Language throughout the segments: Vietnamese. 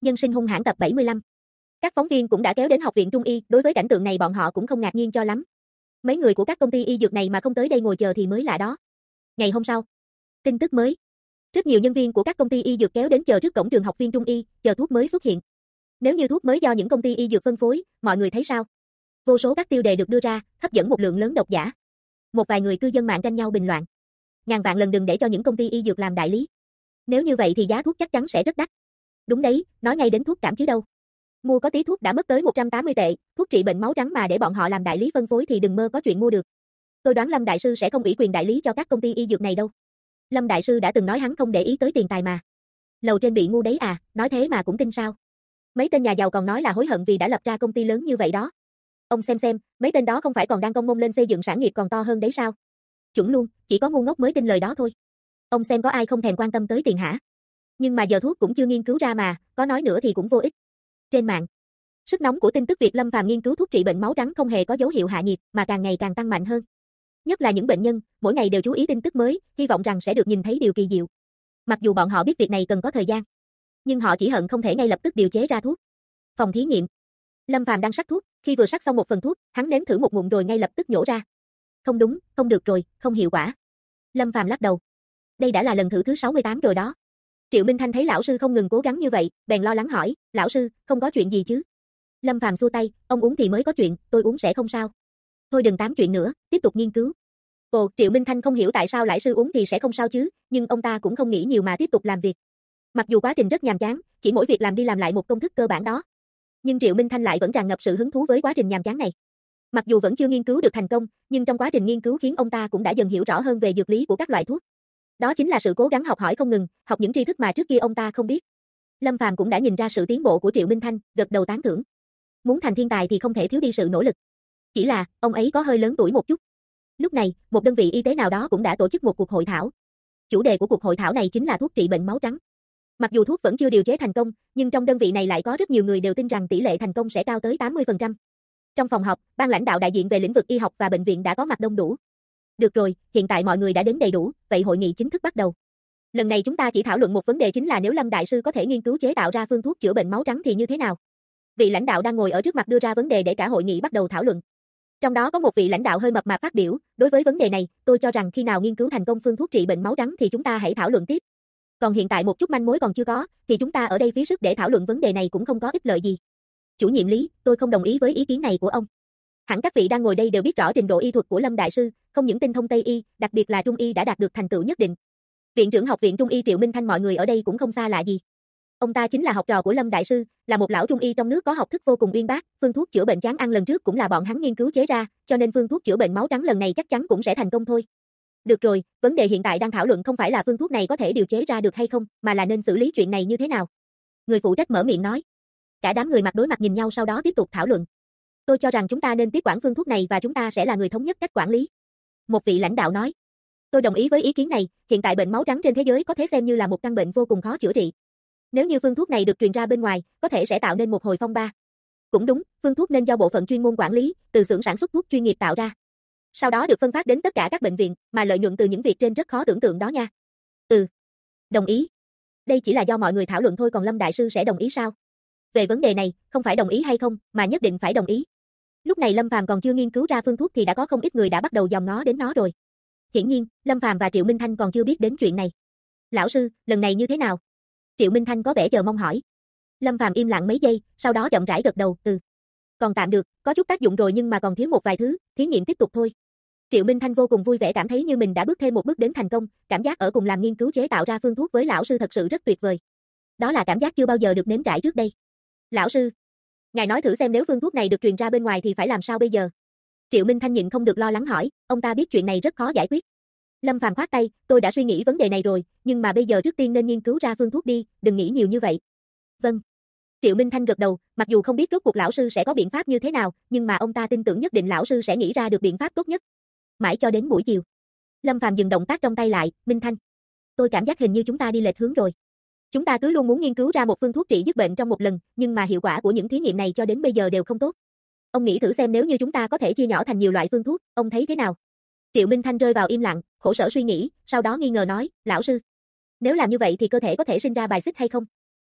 Nhân sinh hung hãn tập 75. Các phóng viên cũng đã kéo đến học viện Trung y, đối với cảnh tượng này bọn họ cũng không ngạc nhiên cho lắm. Mấy người của các công ty y dược này mà không tới đây ngồi chờ thì mới lạ đó. Ngày hôm sau, tin tức mới. Rất nhiều nhân viên của các công ty y dược kéo đến chờ trước cổng trường học viên Trung y, chờ thuốc mới xuất hiện. Nếu như thuốc mới do những công ty y dược phân phối, mọi người thấy sao? Vô số các tiêu đề được đưa ra, hấp dẫn một lượng lớn độc giả. Một vài người cư dân mạng tranh nhau bình loạn. Ngàn vạn lần đừng để cho những công ty y dược làm đại lý. Nếu như vậy thì giá thuốc chắc chắn sẽ rất đắt. Đúng đấy, nói ngay đến thuốc cảm chứ đâu. Mua có tí thuốc đã mất tới 180 tệ, thuốc trị bệnh máu trắng mà để bọn họ làm đại lý phân phối thì đừng mơ có chuyện mua được. Tôi đoán Lâm đại sư sẽ không ủy quyền đại lý cho các công ty y dược này đâu. Lâm đại sư đã từng nói hắn không để ý tới tiền tài mà. Lầu trên bị ngu đấy à, nói thế mà cũng tin sao? Mấy tên nhà giàu còn nói là hối hận vì đã lập ra công ty lớn như vậy đó. Ông xem, mấy tên đó không phải còn đang công mông lên xây dựng sản nghiệp còn to hơn đấy sao? Chuẩn luôn, chỉ có ngu ngốc mới tin lời đó thôi. Ông xem có ai không thèm quan tâm tới tiền hả? Nhưng mà giờ thuốc cũng chưa nghiên cứu ra mà, có nói nữa thì cũng vô ích. Trên mạng, sức nóng của tin tức việc Lâm Phàm nghiên cứu thuốc trị bệnh máu trắng không hề có dấu hiệu hạ nhiệt, mà càng ngày càng tăng mạnh hơn. Nhất là những bệnh nhân, mỗi ngày đều chú ý tin tức mới, hy vọng rằng sẽ được nhìn thấy điều kỳ diệu. Mặc dù bọn họ biết việc này cần có thời gian, nhưng họ chỉ hận không thể ngay lập tức điều chế ra thuốc. Phòng thí nghiệm. Lâm Phàm đang sắc thuốc, khi vừa sắc xong một phần thuốc, hắn nếm thử một ngụm rồi ngay lập tức nhổ ra. Không đúng, không được rồi, không hiệu quả. Lâm Phàm lắc đầu. Đây đã là lần thử thứ 68 rồi đó. Triệu Minh Thanh thấy lão sư không ngừng cố gắng như vậy, bèn lo lắng hỏi, lão sư, không có chuyện gì chứ? Lâm Phàm xua tay, ông uống thì mới có chuyện, tôi uống sẽ không sao. Thôi đừng tám chuyện nữa, tiếp tục nghiên cứu. Ồ, Triệu Minh Thanh không hiểu tại sao lão sư uống thì sẽ không sao chứ, nhưng ông ta cũng không nghĩ nhiều mà tiếp tục làm việc. Mặc dù quá trình rất nhàm chán, chỉ mỗi việc làm đi làm lại một công thức cơ bản đó. Nhưng Triệu Minh Thanh lại vẫn tràn ngập sự hứng thú với quá trình nhàm chán này. Mặc dù vẫn chưa nghiên cứu được thành công, nhưng trong quá trình nghiên cứu khiến ông ta cũng đã dần hiểu rõ hơn về dược lý của các loại thuốc. Đó chính là sự cố gắng học hỏi không ngừng, học những tri thức mà trước kia ông ta không biết. Lâm Phàm cũng đã nhìn ra sự tiến bộ của Triệu Minh Thanh, gật đầu tán thưởng. Muốn thành thiên tài thì không thể thiếu đi sự nỗ lực. Chỉ là, ông ấy có hơi lớn tuổi một chút. Lúc này, một đơn vị y tế nào đó cũng đã tổ chức một cuộc hội thảo. Chủ đề của cuộc hội thảo này chính là thuốc trị bệnh máu trắng. Mặc dù thuốc vẫn chưa điều chế thành công, nhưng trong đơn vị này lại có rất nhiều người đều tin rằng tỷ lệ thành công sẽ cao tới 80%. Trong phòng họp, ban lãnh đạo đại diện về lĩnh vực y học và bệnh viện đã có mặt đông đủ. Được rồi, hiện tại mọi người đã đến đầy đủ, vậy hội nghị chính thức bắt đầu. Lần này chúng ta chỉ thảo luận một vấn đề chính là nếu Lâm đại sư có thể nghiên cứu chế tạo ra phương thuốc chữa bệnh máu trắng thì như thế nào? Vị lãnh đạo đang ngồi ở trước mặt đưa ra vấn đề để cả hội nghị bắt đầu thảo luận. Trong đó có một vị lãnh đạo hơi mập mạp phát biểu, đối với vấn đề này, tôi cho rằng khi nào nghiên cứu thành công phương thuốc trị bệnh máu trắng thì chúng ta hãy thảo luận tiếp. Còn hiện tại một chút manh mối còn chưa có, thì chúng ta ở đây phí sức để thảo luận vấn đề này cũng không có ích lợi gì. Chủ nhiệm Lý, tôi không đồng ý với ý kiến này của ông. Hẳn các vị đang ngồi đây đều biết rõ trình độ y thuật của Lâm đại sư, không những tinh thông Tây y, đặc biệt là Trung y đã đạt được thành tựu nhất định. Viện trưởng học viện Trung y Triệu Minh Thanh mọi người ở đây cũng không xa lạ gì. Ông ta chính là học trò của Lâm đại sư, là một lão Trung y trong nước có học thức vô cùng uyên bác, phương thuốc chữa bệnh chán ăn lần trước cũng là bọn hắn nghiên cứu chế ra, cho nên phương thuốc chữa bệnh máu trắng lần này chắc chắn cũng sẽ thành công thôi. Được rồi, vấn đề hiện tại đang thảo luận không phải là phương thuốc này có thể điều chế ra được hay không, mà là nên xử lý chuyện này như thế nào. Người phụ trách mở miệng nói. Cả đám người mặt đối mặt nhìn nhau sau đó tiếp tục thảo luận. Tôi cho rằng chúng ta nên tiếp quản phương thuốc này và chúng ta sẽ là người thống nhất cách quản lý. Một vị lãnh đạo nói. Tôi đồng ý với ý kiến này, hiện tại bệnh máu trắng trên thế giới có thể xem như là một căn bệnh vô cùng khó chữa trị. Nếu như phương thuốc này được truyền ra bên ngoài, có thể sẽ tạo nên một hồi phong ba. Cũng đúng, phương thuốc nên do bộ phận chuyên môn quản lý, từ xưởng sản xuất thuốc chuyên nghiệp tạo ra. Sau đó được phân phát đến tất cả các bệnh viện, mà lợi nhuận từ những việc trên rất khó tưởng tượng đó nha. Ừ. Đồng ý. Đây chỉ là do mọi người thảo luận thôi, còn Lâm đại sư sẽ đồng ý sao? Về vấn đề này, không phải đồng ý hay không, mà nhất định phải đồng ý. Lúc này Lâm Phàm còn chưa nghiên cứu ra phương thuốc thì đã có không ít người đã bắt đầu dòm ngó đến nó rồi. Hiển nhiên, Lâm Phàm và Triệu Minh Thanh còn chưa biết đến chuyện này. Lão sư, lần này như thế nào? Triệu Minh Thanh có vẻ chờ mong hỏi. Lâm Phàm im lặng mấy giây, sau đó chậm rãi gật đầu, còn tạm được, có chút tác dụng rồi nhưng mà còn thiếu một vài thứ, thí nghiệm tiếp tục thôi. Triệu Minh Thanh vô cùng vui vẻ cảm thấy như mình đã bước thêm một bước đến thành công, cảm giác ở cùng làm nghiên cứu chế tạo ra phương thuốc với lão sư thật sự rất tuyệt vời. Đó là cảm giác chưa bao giờ được nếm trải trước đây. Lão sư, ngài nói thử xem nếu phương thuốc này được truyền ra bên ngoài thì phải làm sao bây giờ? Triệu Minh Thanh nhịn không được lo lắng hỏi, ông ta biết chuyện này rất khó giải quyết. Lâm Phàm khoát tay, tôi đã suy nghĩ vấn đề này rồi, nhưng mà bây giờ trước tiên nên nghiên cứu ra phương thuốc đi, đừng nghĩ nhiều như vậy. Vâng. Triệu Minh Thanh gật đầu, mặc dù không biết rốt cuộc lão sư sẽ có biện pháp như thế nào, nhưng mà ông ta tin tưởng nhất định lão sư sẽ nghĩ ra được biện pháp tốt nhất. Mãi cho đến buổi chiều. Lâm Phàm dừng động tác trong tay lại, Minh Thanh. Tôi cảm giác hình như chúng ta đi lệch hướng rồi. Chúng ta cứ luôn muốn nghiên cứu ra một phương thuốc trị dứt bệnh trong một lần, nhưng mà hiệu quả của những thí nghiệm này cho đến bây giờ đều không tốt. Ông nghĩ thử xem nếu như chúng ta có thể chia nhỏ thành nhiều loại phương thuốc, ông thấy thế nào? Triệu Minh Thanh rơi vào im lặng, khổ sở suy nghĩ, sau đó nghi ngờ nói, lão sư, nếu làm như vậy thì cơ thể có thể sinh ra bài xích hay không?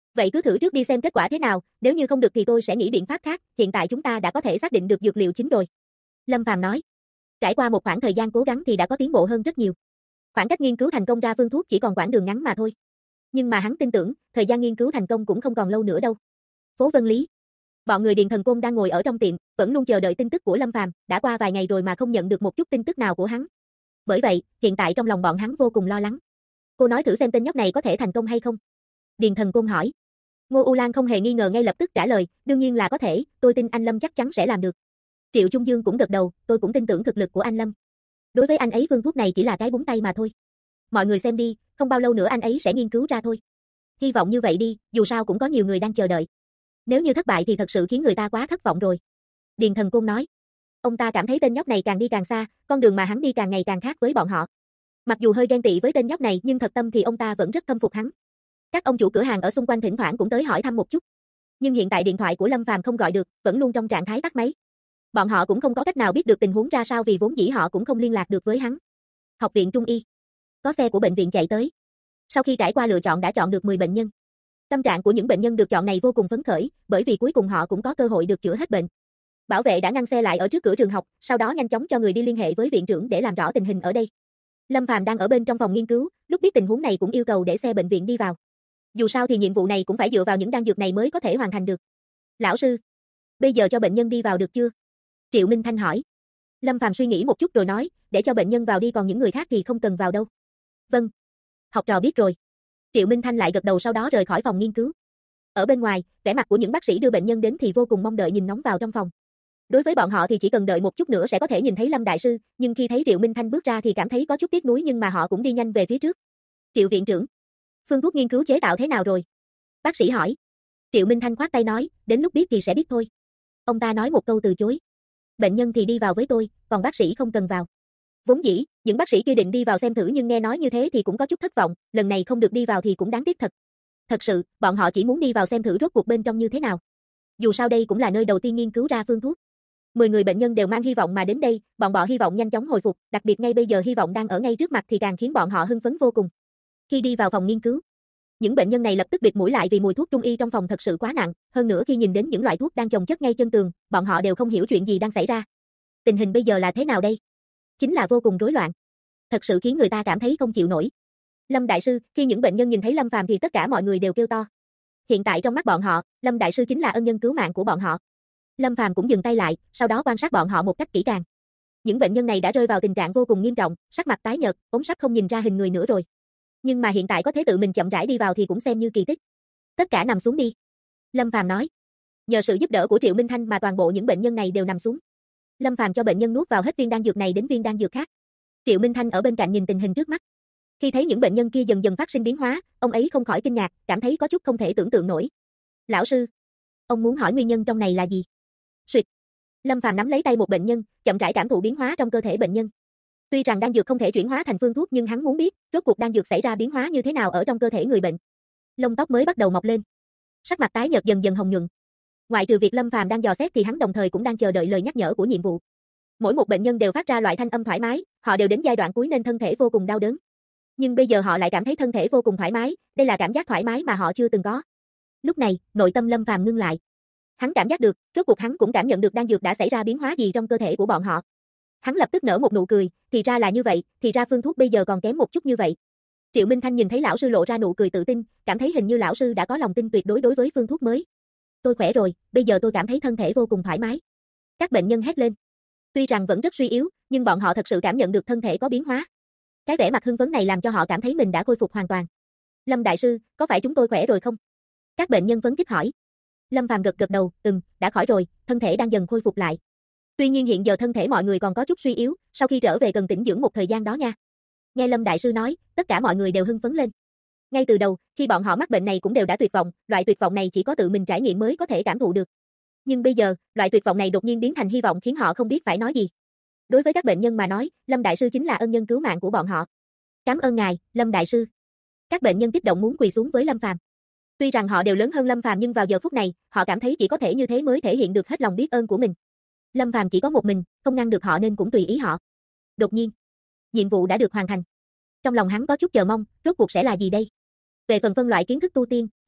Vậy cứ thử trước đi xem kết quả thế nào, nếu như không được thì tôi sẽ nghĩ biện pháp khác, hiện tại chúng ta đã có thể xác định được dược liệu chính rồi. Lâm Phàm nói. Trải qua một khoảng thời gian cố gắng thì đã có tiến bộ hơn rất nhiều. Khoảng cách nghiên cứu thành công ra phương thuốc chỉ còn quãng đường ngắn mà thôi. Nhưng mà hắn tin tưởng, thời gian nghiên cứu thành công cũng không còn lâu nữa đâu. Phố Vân Lý. Bọn người Điền Thần Côn đang ngồi ở trong tiệm, vẫn luôn chờ đợi tin tức của Lâm Phàm, đã qua vài ngày rồi mà không nhận được một chút tin tức nào của hắn. Bởi vậy, hiện tại trong lòng bọn hắn vô cùng lo lắng. Cô nói thử xem tên nhóc này có thể thành công hay không? Điền Thần Côn hỏi. Ngô U Lan không hề nghi ngờ ngay lập tức trả lời, đương nhiên là có thể, tôi tin anh Lâm chắc chắn sẽ làm được. Triệu Trung Dương cũng gật đầu, tôi cũng tin tưởng thực lực của anh Lâm. Đối với anh ấy phương thuốc này chỉ là cái búng tay mà thôi. Mọi người xem đi, không bao lâu nữa anh ấy sẽ nghiên cứu ra thôi. Hy vọng như vậy đi, dù sao cũng có nhiều người đang chờ đợi. Nếu như thất bại thì thật sự khiến người ta quá thất vọng rồi. Điền Thần Côn nói. Ông ta cảm thấy tên nhóc này càng đi càng xa, con đường mà hắn đi càng ngày càng khác với bọn họ. Mặc dù hơi ghen tị với tên nhóc này nhưng thật tâm thì ông ta vẫn rất khâm phục hắn. Các ông chủ cửa hàng ở xung quanh thỉnh thoảng cũng tới hỏi thăm một chút. Nhưng hiện tại điện thoại của Lâm Phàm không gọi được, vẫn luôn trong trạng thái tắt máy. Bọn họ cũng không có cách nào biết được tình huống ra sao vì vốn dĩ họ cũng không liên lạc được với hắn. Học viện Trung y. Có xe của bệnh viện chạy tới. Sau khi trải qua lựa chọn đã chọn được 10 bệnh nhân. Tâm trạng của những bệnh nhân được chọn này vô cùng phấn khởi, bởi vì cuối cùng họ cũng có cơ hội được chữa hết bệnh. Bảo vệ đã ngăn xe lại ở trước cửa trường học, sau đó nhanh chóng cho người đi liên hệ với viện trưởng để làm rõ tình hình ở đây. Lâm Phàm đang ở bên trong phòng nghiên cứu, lúc biết tình huống này cũng yêu cầu để xe bệnh viện đi vào. Dù sao thì nhiệm vụ này cũng phải dựa vào những đan dược này mới có thể hoàn thành được. Lão sư, bây giờ cho bệnh nhân đi vào được chưa? Triệu Minh Thanh hỏi. Lâm Phàm suy nghĩ một chút rồi nói, để cho bệnh nhân vào đi còn những người khác thì không cần vào đâu. Vâng. Học trò biết rồi. Triệu Minh Thanh lại gật đầu sau đó rời khỏi phòng nghiên cứu. Ở bên ngoài, vẻ mặt của những bác sĩ đưa bệnh nhân đến thì vô cùng mong đợi nhìn ngóng vào trong phòng. Đối với bọn họ thì chỉ cần đợi một chút nữa sẽ có thể nhìn thấy Lâm đại sư, nhưng khi thấy Triệu Minh Thanh bước ra thì cảm thấy có chút tiếc nuối nhưng mà họ cũng đi nhanh về phía trước. Triệu viện trưởng, phương thuốc nghiên cứu chế tạo thế nào rồi? Bác sĩ hỏi. Triệu Minh Thanh khoát tay nói, đến lúc biết thì sẽ biết thôi. Ông ta nói một câu từ chối. Bệnh nhân thì đi vào với tôi, còn bác sĩ không cần vào. Vốn dĩ, những bác sĩ kia định đi vào xem thử nhưng nghe nói như thế thì cũng có chút thất vọng, lần này không được đi vào thì cũng đáng tiếc thật. Thật sự, bọn họ chỉ muốn đi vào xem thử rốt cuộc bên trong như thế nào. Dù sao đây cũng là nơi đầu tiên nghiên cứu ra phương thuốc. 10 người bệnh nhân đều mang hy vọng mà đến đây, bọn họ hy vọng nhanh chóng hồi phục, đặc biệt ngay bây giờ hy vọng đang ở ngay trước mặt thì càng khiến bọn họ hưng phấn vô cùng. Khi đi vào phòng nghiên cứu, những bệnh nhân này lập tức bịt mũi lại vì mùi thuốc trung y trong phòng thật sự quá nặng, hơn nữa khi nhìn đến những loại thuốc đang chồng chất ngay chân tường, bọn họ đều không hiểu chuyện gì đang xảy ra. Tình hình bây giờ là thế nào đây? Chính là vô cùng rối loạn. Thật sự khiến người ta cảm thấy không chịu nổi. Lâm đại sư, khi những bệnh nhân nhìn thấy Lâm Phàm thì tất cả mọi người đều kêu to. Hiện tại trong mắt bọn họ, Lâm đại sư chính là ân nhân cứu mạng của bọn họ. Lâm Phàm cũng dừng tay lại, sau đó quan sát bọn họ một cách kỹ càng. Những bệnh nhân này đã rơi vào tình trạng vô cùng nghiêm trọng, sắc mặt tái nhợt, ốm sắp không nhìn ra hình người nữa rồi. Nhưng mà hiện tại có thể tự mình chậm rãi đi vào thì cũng xem như kỳ tích. Tất cả nằm xuống đi. Lâm Phàm nói. Nhờ sự giúp đỡ của Triệu Minh Thanh mà toàn bộ những bệnh nhân này đều nằm xuống. Lâm Phàm cho bệnh nhân nuốt vào hết viên đan dược này đến viên đan dược khác. Triệu Minh Thanh ở bên cạnh nhìn tình hình trước mắt. Khi thấy những bệnh nhân kia dần dần phát sinh biến hóa, ông ấy không khỏi kinh ngạc, cảm thấy có chút không thể tưởng tượng nổi. Lão sư, ông muốn hỏi nguyên nhân trong này là gì? Suyệt. Lâm Phàm nắm lấy tay một bệnh nhân, chậm rãi cảm thụ biến hóa trong cơ thể bệnh nhân. Tuy rằng đan dược không thể chuyển hóa thành phương thuốc nhưng hắn muốn biết, rốt cuộc đan dược xảy ra biến hóa như thế nào ở trong cơ thể người bệnh. Lông tóc mới bắt đầu mọc lên. Sắc mặt tái nhợt dần dần hồng nhuận. Ngoại trừ việc Lâm Phàm đang dò xét thì hắn đồng thời cũng đang chờ đợi lời nhắc nhở của nhiệm vụ. Mỗi một bệnh nhân đều phát ra loại thanh âm thoải mái, họ đều đến giai đoạn cuối nên thân thể vô cùng đau đớn. Nhưng bây giờ họ lại cảm thấy thân thể vô cùng thoải mái, đây là cảm giác thoải mái mà họ chưa từng có. Lúc này, nội tâm Lâm Phàm ngưng lại. Hắn cảm giác được, rốt cuộc hắn cũng cảm nhận được đan dược đã xảy ra biến hóa gì trong cơ thể của bọn họ. Hắn lập tức nở một nụ cười, thì ra là như vậy, thì ra phương thuốc bây giờ còn kém một chút như vậy. Triệu Minh Thanh nhìn thấy lão sư lộ ra nụ cười tự tin, cảm thấy hình như lão sư đã có lòng tin tuyệt đối đối với phương thuốc mới. Tôi khỏe rồi, bây giờ tôi cảm thấy thân thể vô cùng thoải mái. Các bệnh nhân hét lên. Tuy rằng vẫn rất suy yếu, nhưng bọn họ thật sự cảm nhận được thân thể có biến hóa. Cái vẻ mặt hưng phấn này làm cho họ cảm thấy mình đã khôi phục hoàn toàn. Lâm đại sư, có phải chúng tôi khỏe rồi không? Các bệnh nhân phấn khích hỏi. Lâm Phàm gật gật đầu, đã khỏi rồi, thân thể đang dần khôi phục lại. Tuy nhiên hiện giờ thân thể mọi người còn có chút suy yếu, sau khi trở về cần tĩnh dưỡng một thời gian đó nha. Nghe Lâm đại sư nói, tất cả mọi người đều hưng phấn lên. Ngay từ đầu, khi bọn họ mắc bệnh này cũng đều đã tuyệt vọng, loại tuyệt vọng này chỉ có tự mình trải nghiệm mới có thể cảm thụ được. Nhưng bây giờ, loại tuyệt vọng này đột nhiên biến thành hy vọng khiến họ không biết phải nói gì. Đối với các bệnh nhân mà nói, Lâm đại sư chính là ân nhân cứu mạng của bọn họ. Cảm ơn ngài, Lâm đại sư. Các bệnh nhân kích động muốn quỳ xuống với Lâm Phàm. Tuy rằng họ đều lớn hơn Lâm Phàm nhưng vào giờ phút này, họ cảm thấy chỉ có thể như thế mới thể hiện được hết lòng biết ơn của mình. Lâm Phàm chỉ có một mình, không ngăn được họ nên cũng tùy ý họ. Đột nhiên, nhiệm vụ đã được hoàn thành. Trong lòng hắn có chút chờ mong, rốt cuộc sẽ là gì đây? Về phần phân loại kiến thức tu tiên,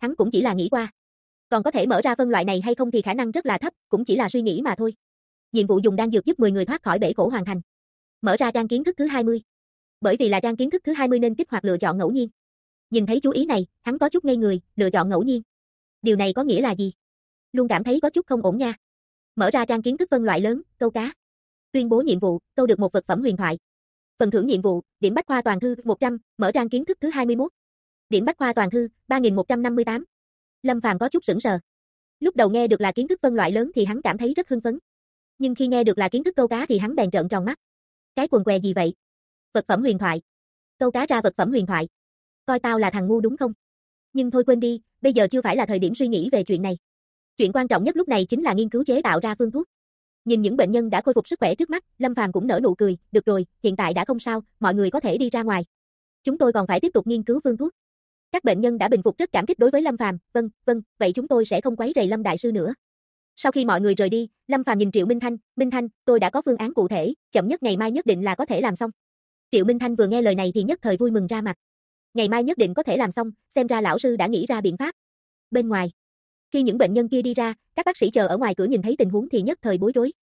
hắn cũng chỉ là nghĩ qua. Còn có thể mở ra phân loại này hay không thì khả năng rất là thấp, cũng chỉ là suy nghĩ mà thôi. Nhiệm vụ dùng đan dược giúp 10 người thoát khỏi bể khổ hoàn thành. Mở ra trang kiến thức thứ 20. Bởi vì là trang kiến thức thứ 20 nên kích hoạt lựa chọn ngẫu nhiên. Nhìn thấy chú ý này, hắn có chút ngây người, lựa chọn ngẫu nhiên. Điều này có nghĩa là gì? Luôn cảm thấy có chút không ổn nha. Mở ra trang kiến thức phân loại lớn, câu cá. Tuyên bố nhiệm vụ, câu được một vật phẩm huyền thoại. Phần thưởng nhiệm vụ, điểm bách khoa toàn thư 100, mở trang kiến thức thứ 21. Điểm bách khoa toàn thư 3158. Lâm Phàm có chút sững sờ. Lúc đầu nghe được là kiến thức phân loại lớn thì hắn cảm thấy rất hưng phấn. Nhưng khi nghe được là kiến thức câu cá thì hắn bèn trợn tròn mắt. Cái quần què gì vậy? Vật phẩm huyền thoại. Câu cá ra vật phẩm huyền thoại. Coi tao là thằng ngu đúng không? Nhưng thôi quên đi, bây giờ chưa phải là thời điểm suy nghĩ về chuyện này. Chuyện quan trọng nhất lúc này chính là nghiên cứu chế tạo ra phương thuốc. Nhìn những bệnh nhân đã khôi phục sức khỏe trước mắt, Lâm Phàm cũng nở nụ cười, được rồi, hiện tại đã không sao, mọi người có thể đi ra ngoài. Chúng tôi còn phải tiếp tục nghiên cứu phương thuốc. Các bệnh nhân đã bình phục rất cảm kích đối với Lâm Phàm, vâng, vậy chúng tôi sẽ không quấy rầy Lâm đại sư nữa. Sau khi mọi người rời đi, Lâm Phàm nhìn Triệu Minh Thanh, tôi đã có phương án cụ thể, chậm nhất ngày mai nhất định là có thể làm xong. Triệu Minh Thanh vừa nghe lời này thì nhất thời vui mừng ra mặt. Ngày mai nhất định có thể làm xong, xem ra lão sư đã nghĩ ra biện pháp. Bên ngoài, khi những bệnh nhân kia đi ra, các bác sĩ chờ ở ngoài cửa nhìn thấy tình huống thì nhất thời bối rối.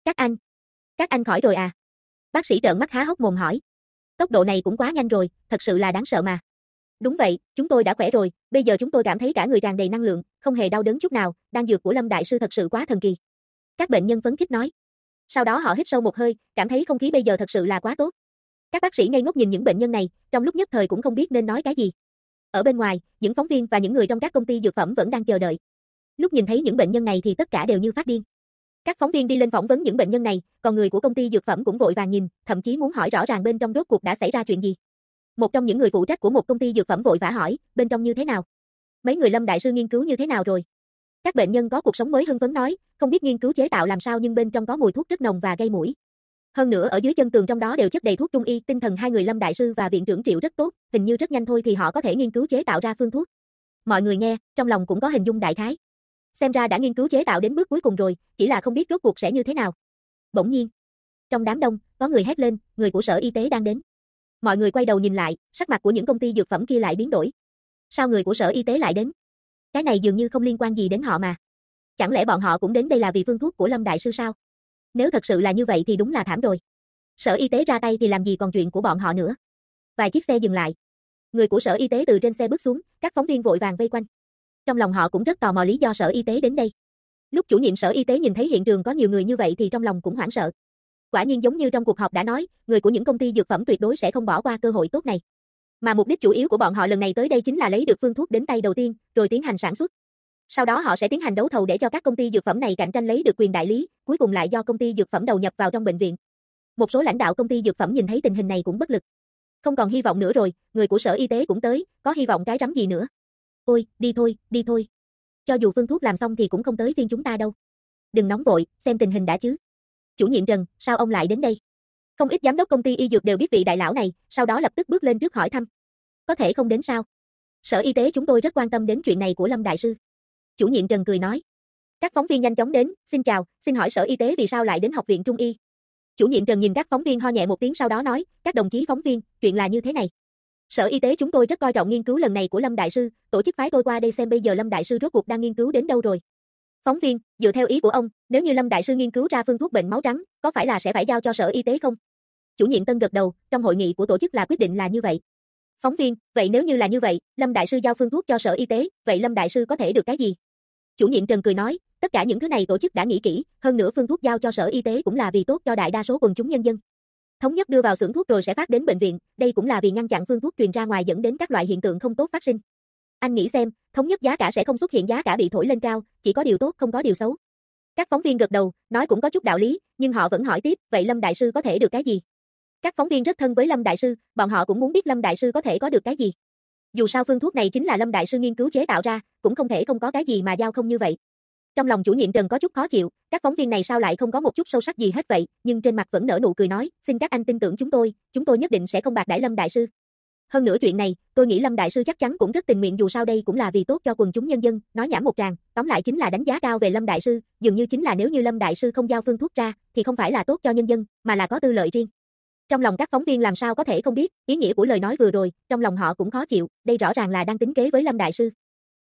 Các anh khỏi rồi à? Bác sĩ trợn mắt há hốc mồm hỏi. Tốc độ này cũng quá nhanh rồi, thật sự là đáng sợ mà. Đúng vậy, chúng tôi đã khỏe rồi, bây giờ chúng tôi cảm thấy cả người tràn đầy năng lượng, không hề đau đớn chút nào, đan dược của Lâm đại sư thật sự quá thần kỳ. Các bệnh nhân phấn khích nói. Sau đó họ hít sâu một hơi, cảm thấy không khí bây giờ thật sự là quá tốt. Các bác sĩ ngây ngốc nhìn những bệnh nhân này, trong lúc nhất thời cũng không biết nên nói cái gì. Ở bên ngoài, những phóng viên và những người trong các công ty dược phẩm vẫn đang chờ đợi. Lúc nhìn thấy những bệnh nhân này thì tất cả đều như phát điên. Các phóng viên đi lên phỏng vấn những bệnh nhân này, còn người của công ty dược phẩm cũng vội vàng nhìn, thậm chí muốn hỏi rõ ràng bên trong rốt cuộc đã xảy ra chuyện gì. Một trong những người phụ trách của một công ty dược phẩm vội vã hỏi, bên trong như thế nào? Mấy người Lâm đại sư nghiên cứu như thế nào rồi? Các bệnh nhân có cuộc sống mới hưng phấn nói, không biết nghiên cứu chế tạo làm sao nhưng bên trong có mùi thuốc rất nồng và gây mũi. Hơn nữa ở dưới chân tường trong đó đều chất đầy thuốc trung y, tinh thần hai người Lâm đại sư và viện trưởng Triệu rất tốt, hình như rất nhanh thôi thì họ có thể nghiên cứu chế tạo ra phương thuốc. Mọi người nghe, trong lòng cũng có hình dung đại khái. Xem ra đã nghiên cứu chế tạo đến bước cuối cùng rồi, chỉ là không biết rốt cuộc sẽ như thế nào. Bỗng nhiên, trong đám đông, có người hét lên, người của Sở Y tế đang đến. Mọi người quay đầu nhìn lại, sắc mặt của những công ty dược phẩm kia lại biến đổi. Sao người của Sở Y tế lại đến? Cái này dường như không liên quan gì đến họ mà. Chẳng lẽ bọn họ cũng đến đây là vì phương thuốc của Lâm đại sư sao? Nếu thật sự là như vậy thì đúng là thảm rồi. Sở Y tế ra tay thì làm gì còn chuyện của bọn họ nữa. Vài chiếc xe dừng lại. Người của Sở Y tế từ trên xe bước xuống, các phóng viên vội vàng vây quanh. Trong lòng họ cũng rất tò mò lý do Sở Y tế đến đây. Lúc chủ nhiệm Sở Y tế nhìn thấy hiện trường có nhiều người như vậy thì trong lòng cũng hoảng sợ. Quả nhiên giống như trong cuộc họp đã nói, người của những công ty dược phẩm tuyệt đối sẽ không bỏ qua cơ hội tốt này. Mà mục đích chủ yếu của bọn họ lần này tới đây chính là lấy được phương thuốc đến tay đầu tiên, rồi tiến hành sản xuất. Sau đó họ sẽ tiến hành đấu thầu để cho các công ty dược phẩm này cạnh tranh lấy được quyền đại lý, cuối cùng lại do công ty dược phẩm đầu nhập vào trong bệnh viện. Một số lãnh đạo công ty dược phẩm nhìn thấy tình hình này cũng bất lực. Không còn hy vọng nữa rồi, người của Sở Y tế cũng tới, có hy vọng cái rắm gì nữa. Ôi, đi thôi. Cho dù phương thuốc làm xong thì cũng không tới phiên chúng ta đâu. Đừng nóng vội, xem tình hình đã chứ. Chủ nhiệm Trần, sao ông lại đến đây? Không ít giám đốc công ty y dược đều biết vị đại lão này, sau đó lập tức bước lên trước hỏi thăm. Có thể không đến sao? Sở Y tế chúng tôi rất quan tâm đến chuyện này của Lâm đại sư. Chủ nhiệm Trần cười nói. Các phóng viên nhanh chóng đến, xin chào, xin hỏi Sở Y tế vì sao lại đến Học viện Trung y? Chủ nhiệm Trần nhìn các phóng viên ho nhẹ một tiếng sau đó nói, các đồng chí phóng viên, chuyện là như thế này. Sở Y tế chúng tôi rất coi trọng nghiên cứu lần này của Lâm đại sư, tổ chức phái tôi qua đây xem bây giờ Lâm đại sư rốt cuộc đang nghiên cứu đến đâu rồi. Phóng viên, dựa theo ý của ông, nếu như Lâm đại sư nghiên cứu ra phương thuốc bệnh máu trắng, có phải là sẽ phải giao cho Sở Y tế không? Chủ nhiệm Tân gật đầu, trong hội nghị của tổ chức là quyết định là như vậy. Phóng viên, vậy nếu như là như vậy, Lâm đại sư giao phương thuốc cho Sở Y tế, vậy Lâm đại sư có thể được cái gì? Chủ nhiệm Trần cười nói, tất cả những thứ này tổ chức đã nghĩ kỹ, hơn nữa phương thuốc giao cho Sở Y tế cũng là vì tốt cho đại đa số quần chúng nhân dân. Thống nhất đưa vào xưởng thuốc rồi sẽ phát đến bệnh viện, đây cũng là vì ngăn chặn phương thuốc truyền ra ngoài dẫn đến các loại hiện tượng không tốt phát sinh. Anh nghĩ xem, thống nhất giá cả sẽ không xuất hiện giá cả bị thổi lên cao, chỉ có điều tốt không có điều xấu. Các phóng viên gật đầu, nói cũng có chút đạo lý, nhưng họ vẫn hỏi tiếp, vậy Lâm đại sư có thể được cái gì? Các phóng viên rất thân với Lâm đại sư, bọn họ cũng muốn biết Lâm đại sư có thể có được cái gì. Dù sao phương thuốc này chính là Lâm đại sư nghiên cứu chế tạo ra, cũng không thể không có cái gì mà giao không như vậy. Trong lòng chủ nhiệm Trần có chút khó chịu, các phóng viên này sao lại không có một chút sâu sắc gì hết vậy, nhưng trên mặt vẫn nở nụ cười nói, xin các anh tin tưởng chúng tôi nhất định sẽ không bạc đãi Lâm đại sư. Hơn nữa chuyện này, tôi nghĩ Lâm đại sư chắc chắn cũng rất tình nguyện dù sao đây cũng là vì tốt cho quần chúng nhân dân, nói nhảm một tràng, tóm lại chính là đánh giá cao về Lâm đại sư, dường như chính là nếu như Lâm đại sư không giao phương thuốc ra, thì không phải là tốt cho nhân dân, mà là có tư lợi riêng. Trong lòng các phóng viên làm sao có thể không biết, ý nghĩa của lời nói vừa rồi, trong lòng họ cũng khó chịu, đây rõ ràng là đang tính kế với Lâm đại sư.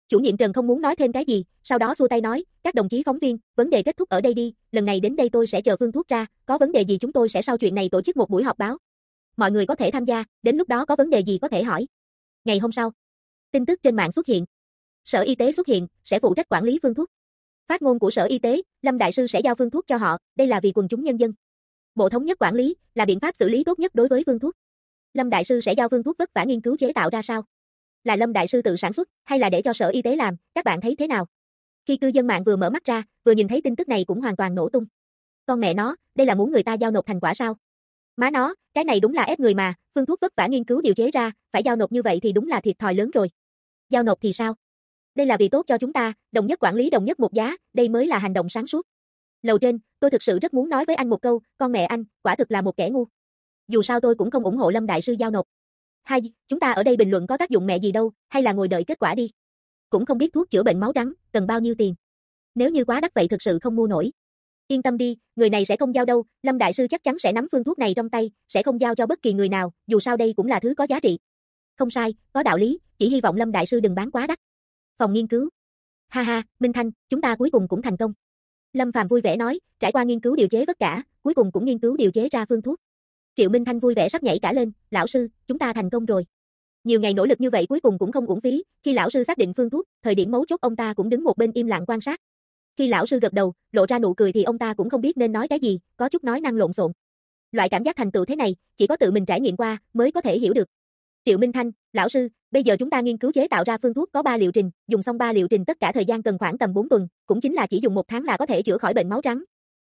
Chủ nhiệm Trần không muốn nói thêm cái gì, sau đó xua tay nói, các đồng chí phóng viên, vấn đề kết thúc ở đây đi, lần này đến đây tôi sẽ chờ phương thuốc ra, có vấn đề gì chúng tôi sẽ sau chuyện này tổ chức một buổi họp báo. Mọi người có thể tham gia, đến lúc đó có vấn đề gì có thể hỏi. Ngày hôm sau, tin tức trên mạng xuất hiện. Sở Y tế xuất hiện, sẽ phụ trách quản lý phương thuốc. Phát ngôn của Sở Y tế, Lâm Đại Sư sẽ giao phương thuốc cho họ, đây là vì quần chúng nhân dân. Bộ thống nhất quản lý, là biện pháp xử lý tốt nhất đối với phương thuốc. Lâm Đại Sư sẽ giao phương thuốc vất vả nghiên cứu chế tạo ra sao? Là Lâm Đại Sư tự sản xuất, hay là để cho Sở Y tế làm, các bạn thấy thế nào? Khi cư dân mạng vừa mở mắt ra, vừa nhìn thấy tin tức này cũng hoàn toàn nổ tung. Con mẹ nó, đây là muốn người ta giao nộp thành quả sao? Má nó, cái này đúng là ép người mà, phương thuốc vất vả nghiên cứu điều chế ra, phải giao nộp như vậy thì đúng là thiệt thòi lớn rồi. Giao nộp thì sao? Đây là vì tốt cho chúng ta, đồng nhất quản lý đồng nhất một giá, đây mới là hành động sáng suốt. Lầu trên, tôi thực sự rất muốn nói với anh một câu, con mẹ anh, quả thực là một kẻ ngu. Dù sao tôi cũng không ủng hộ Lâm Đại Sư giao nộp. Hai, chúng ta ở đây bình luận có tác dụng mẹ gì đâu, hay là ngồi đợi kết quả đi. Cũng không biết thuốc chữa bệnh máu trắng, cần bao nhiêu tiền. Nếu như quá đắt vậy thực sự không mua nổi. Yên tâm đi, người này sẽ không giao đâu, Lâm Đại Sư chắc chắn sẽ nắm phương thuốc này trong tay, sẽ không giao cho bất kỳ người nào, dù sao đây cũng là thứ có giá trị. Không sai, có đạo lý, chỉ hy vọng Lâm Đại Sư đừng bán quá đắt. Phòng nghiên cứu. Ha ha, Minh Thanh, chúng ta cuối cùng cũng thành công. Lâm Phàm vui vẻ nói, trải qua nghiên cứu điều chế vất vả, cuối cùng cũng nghiên cứu điều chế ra phương thuốc. Triệu Minh Thanh vui vẻ sắp nhảy cả lên, lão sư, chúng ta thành công rồi. Nhiều ngày nỗ lực như vậy cuối cùng cũng không uổng phí, khi lão sư xác định phương thuốc, thời điểm mấu chốt ông ta cũng đứng một bên im lặng quan sát. Khi lão sư gật đầu, lộ ra nụ cười thì ông ta cũng không biết nên nói cái gì, có chút nói năng lộn xộn. Loại cảm giác thành tựu thế này, chỉ có tự mình trải nghiệm qua mới có thể hiểu được. Triệu Minh Thanh, lão sư, bây giờ chúng ta nghiên cứu chế tạo ra phương thuốc có 3 liệu trình, dùng xong 3 liệu trình tất cả thời gian cần khoảng tầm 4 tuần, cũng chính là chỉ dùng 1 tháng là có thể chữa khỏi bệnh máu trắng.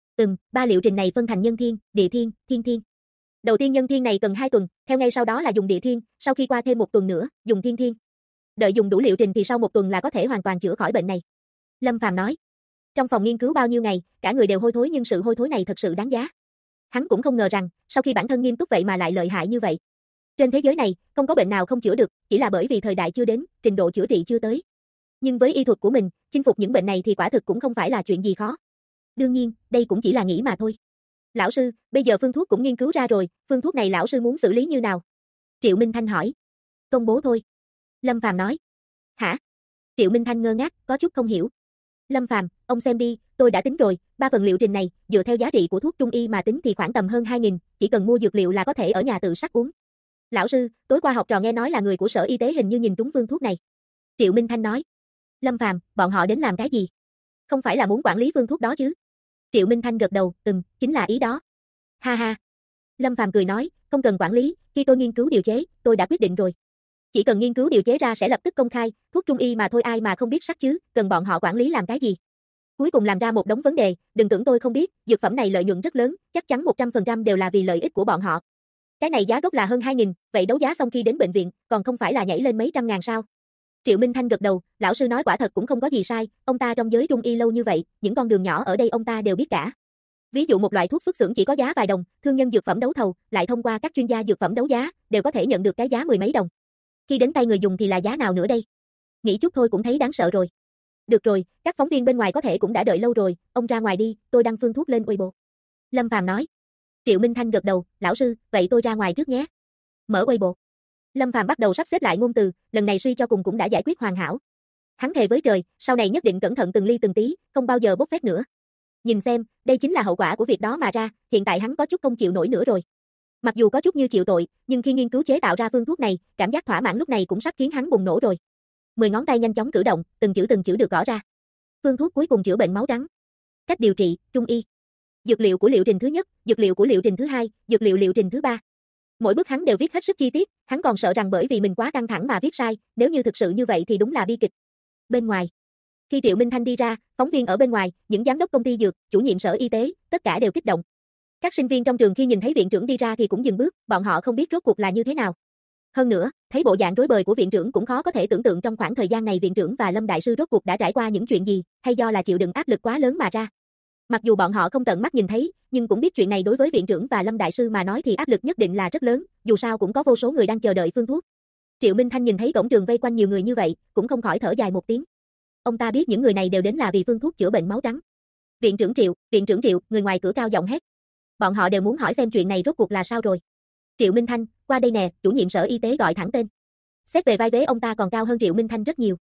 3 liệu trình này phân thành nhân thiên, địa thiên, thiên thiên. Đầu tiên nhân thiên này cần 2 tuần, theo ngay sau đó là dùng địa thiên, sau khi qua thêm 1 tuần nữa, dùng thiên thiên. Đợi dùng đủ liệu trình thì sau 1 tuần là có thể hoàn toàn chữa khỏi bệnh này. Lâm Phàm nói. Trong phòng nghiên cứu bao nhiêu ngày, cả người đều hôi thối nhưng sự hôi thối này thật sự đáng giá. Hắn cũng không ngờ rằng, sau khi bản thân nghiêm túc vậy mà lại lợi hại như vậy. Trên thế giới này, không có bệnh nào không chữa được, chỉ là bởi vì thời đại chưa đến, trình độ chữa trị chưa tới. Nhưng với y thuật của mình, chinh phục những bệnh này thì quả thực cũng không phải là chuyện gì khó. Đương nhiên, đây cũng chỉ là nghĩ mà thôi. Lão sư, bây giờ phương thuốc cũng nghiên cứu ra rồi, phương thuốc này lão sư muốn xử lý như nào? Triệu Minh Thanh hỏi. Công bố thôi. Lâm Phàm nói. Hả? Triệu Minh Thanh ngơ ngác, có chút không hiểu. Lâm Phàm, ông xem đi, tôi đã tính rồi, 3 phần liệu trình này, dựa theo giá trị của thuốc trung y mà tính thì khoảng tầm hơn 2.000, chỉ cần mua dược liệu là có thể ở nhà tự sắc uống. Lão sư, tối qua học trò nghe nói là người của Sở Y tế hình như nhìn trúng phương thuốc này. Triệu Minh Thanh nói. Lâm Phàm, bọn họ đến làm cái gì? Không phải là muốn quản lý phương thuốc đó chứ? Triệu Minh Thanh gật đầu, chính là ý đó. Ha ha. Lâm Phàm cười nói, không cần quản lý, khi tôi nghiên cứu điều chế, tôi đã quyết định rồi. Chỉ cần nghiên cứu điều chế ra sẽ lập tức công khai, thuốc trung y mà thôi ai mà không biết sắc chứ, cần bọn họ quản lý làm cái gì? Cuối cùng làm ra một đống vấn đề, đừng tưởng tôi không biết, dược phẩm này lợi nhuận rất lớn, chắc chắn 100% đều là vì lợi ích của bọn họ. Cái này giá gốc là hơn 2.000, vậy đấu giá xong khi đến bệnh viện, còn không phải là nhảy lên mấy trăm ngàn sao? Triệu Minh Thanh gật đầu, lão sư nói quả thật cũng không có gì sai, ông ta trong giới trung y lâu như vậy, những con đường nhỏ ở đây ông ta đều biết cả. Ví dụ một loại thuốc xuất xưởng chỉ có giá vài đồng, thương nhân dược phẩm đấu thầu, lại thông qua các chuyên gia dược phẩm đấu giá, đều có thể nhận được cái giá 10 mấy đồng. Khi đến tay người dùng thì là giá nào nữa đây? Nghĩ chút thôi cũng thấy đáng sợ rồi. Được rồi, các phóng viên bên ngoài có thể cũng đã đợi lâu rồi, ông ra ngoài đi, tôi đăng phương thuốc lên Weibo. Lâm Phàm nói. Triệu Minh Thanh gật đầu, lão sư, vậy tôi ra ngoài trước nhé. Mở Weibo. Lâm Phàm bắt đầu sắp xếp lại ngôn từ, lần này suy cho cùng cũng đã giải quyết hoàn hảo. Hắn thề với trời, sau này nhất định cẩn thận từng ly từng tí, không bao giờ bốc phét nữa. Nhìn xem, đây chính là hậu quả của việc đó mà ra, hiện tại hắn có chút không chịu nổi nữa rồi. Mặc dù có chút như chịu tội, nhưng khi nghiên cứu chế tạo ra phương thuốc này, cảm giác thỏa mãn lúc này cũng sắp khiến hắn bùng nổ rồi. 10 ngón tay nhanh chóng cử động, từng chữ được gõ ra. Phương thuốc cuối cùng chữa bệnh máu trắng. Cách điều trị, trung y. Dược liệu của liệu trình thứ nhất, dược liệu của liệu trình thứ hai, dược liệu liệu trình thứ ba. Mỗi bước hắn đều viết hết sức chi tiết, hắn còn sợ rằng bởi vì mình quá căng thẳng mà viết sai, nếu như thực sự như vậy thì đúng là bi kịch. Bên ngoài, khi Triệu Minh Thanh đi ra, phóng viên ở bên ngoài, những giám đốc công ty dược, chủ nhiệm sở y tế, tất cả đều kích động. Các sinh viên trong trường khi nhìn thấy viện trưởng đi ra thì cũng dừng bước, bọn họ không biết rốt cuộc là như thế nào. Hơn nữa, thấy bộ dạng rối bời của viện trưởng cũng khó có thể tưởng tượng trong khoảng thời gian này viện trưởng và Lâm Đại Sư rốt cuộc đã trải qua những chuyện gì, hay do là chịu đựng áp lực quá lớn mà ra. Mặc dù bọn họ không tận mắt nhìn thấy, nhưng cũng biết chuyện này đối với viện trưởng và Lâm Đại Sư mà nói thì áp lực nhất định là rất lớn, dù sao cũng có vô số người đang chờ đợi phương thuốc. Triệu Minh Thanh nhìn thấy cổng trường vây quanh nhiều người như vậy, cũng không khỏi thở dài một tiếng. Ông ta biết những người này đều đến là vì phương thuốc chữa bệnh máu trắng. Viện trưởng Triệu, người ngoài cửa cao giọng hét. Bọn họ đều muốn hỏi xem chuyện này rốt cuộc là sao rồi. Triệu Minh Thanh, qua đây nè, chủ nhiệm sở y tế gọi thẳng tên. Xét về vai vế ông ta còn cao hơn Triệu Minh Thanh rất nhiều.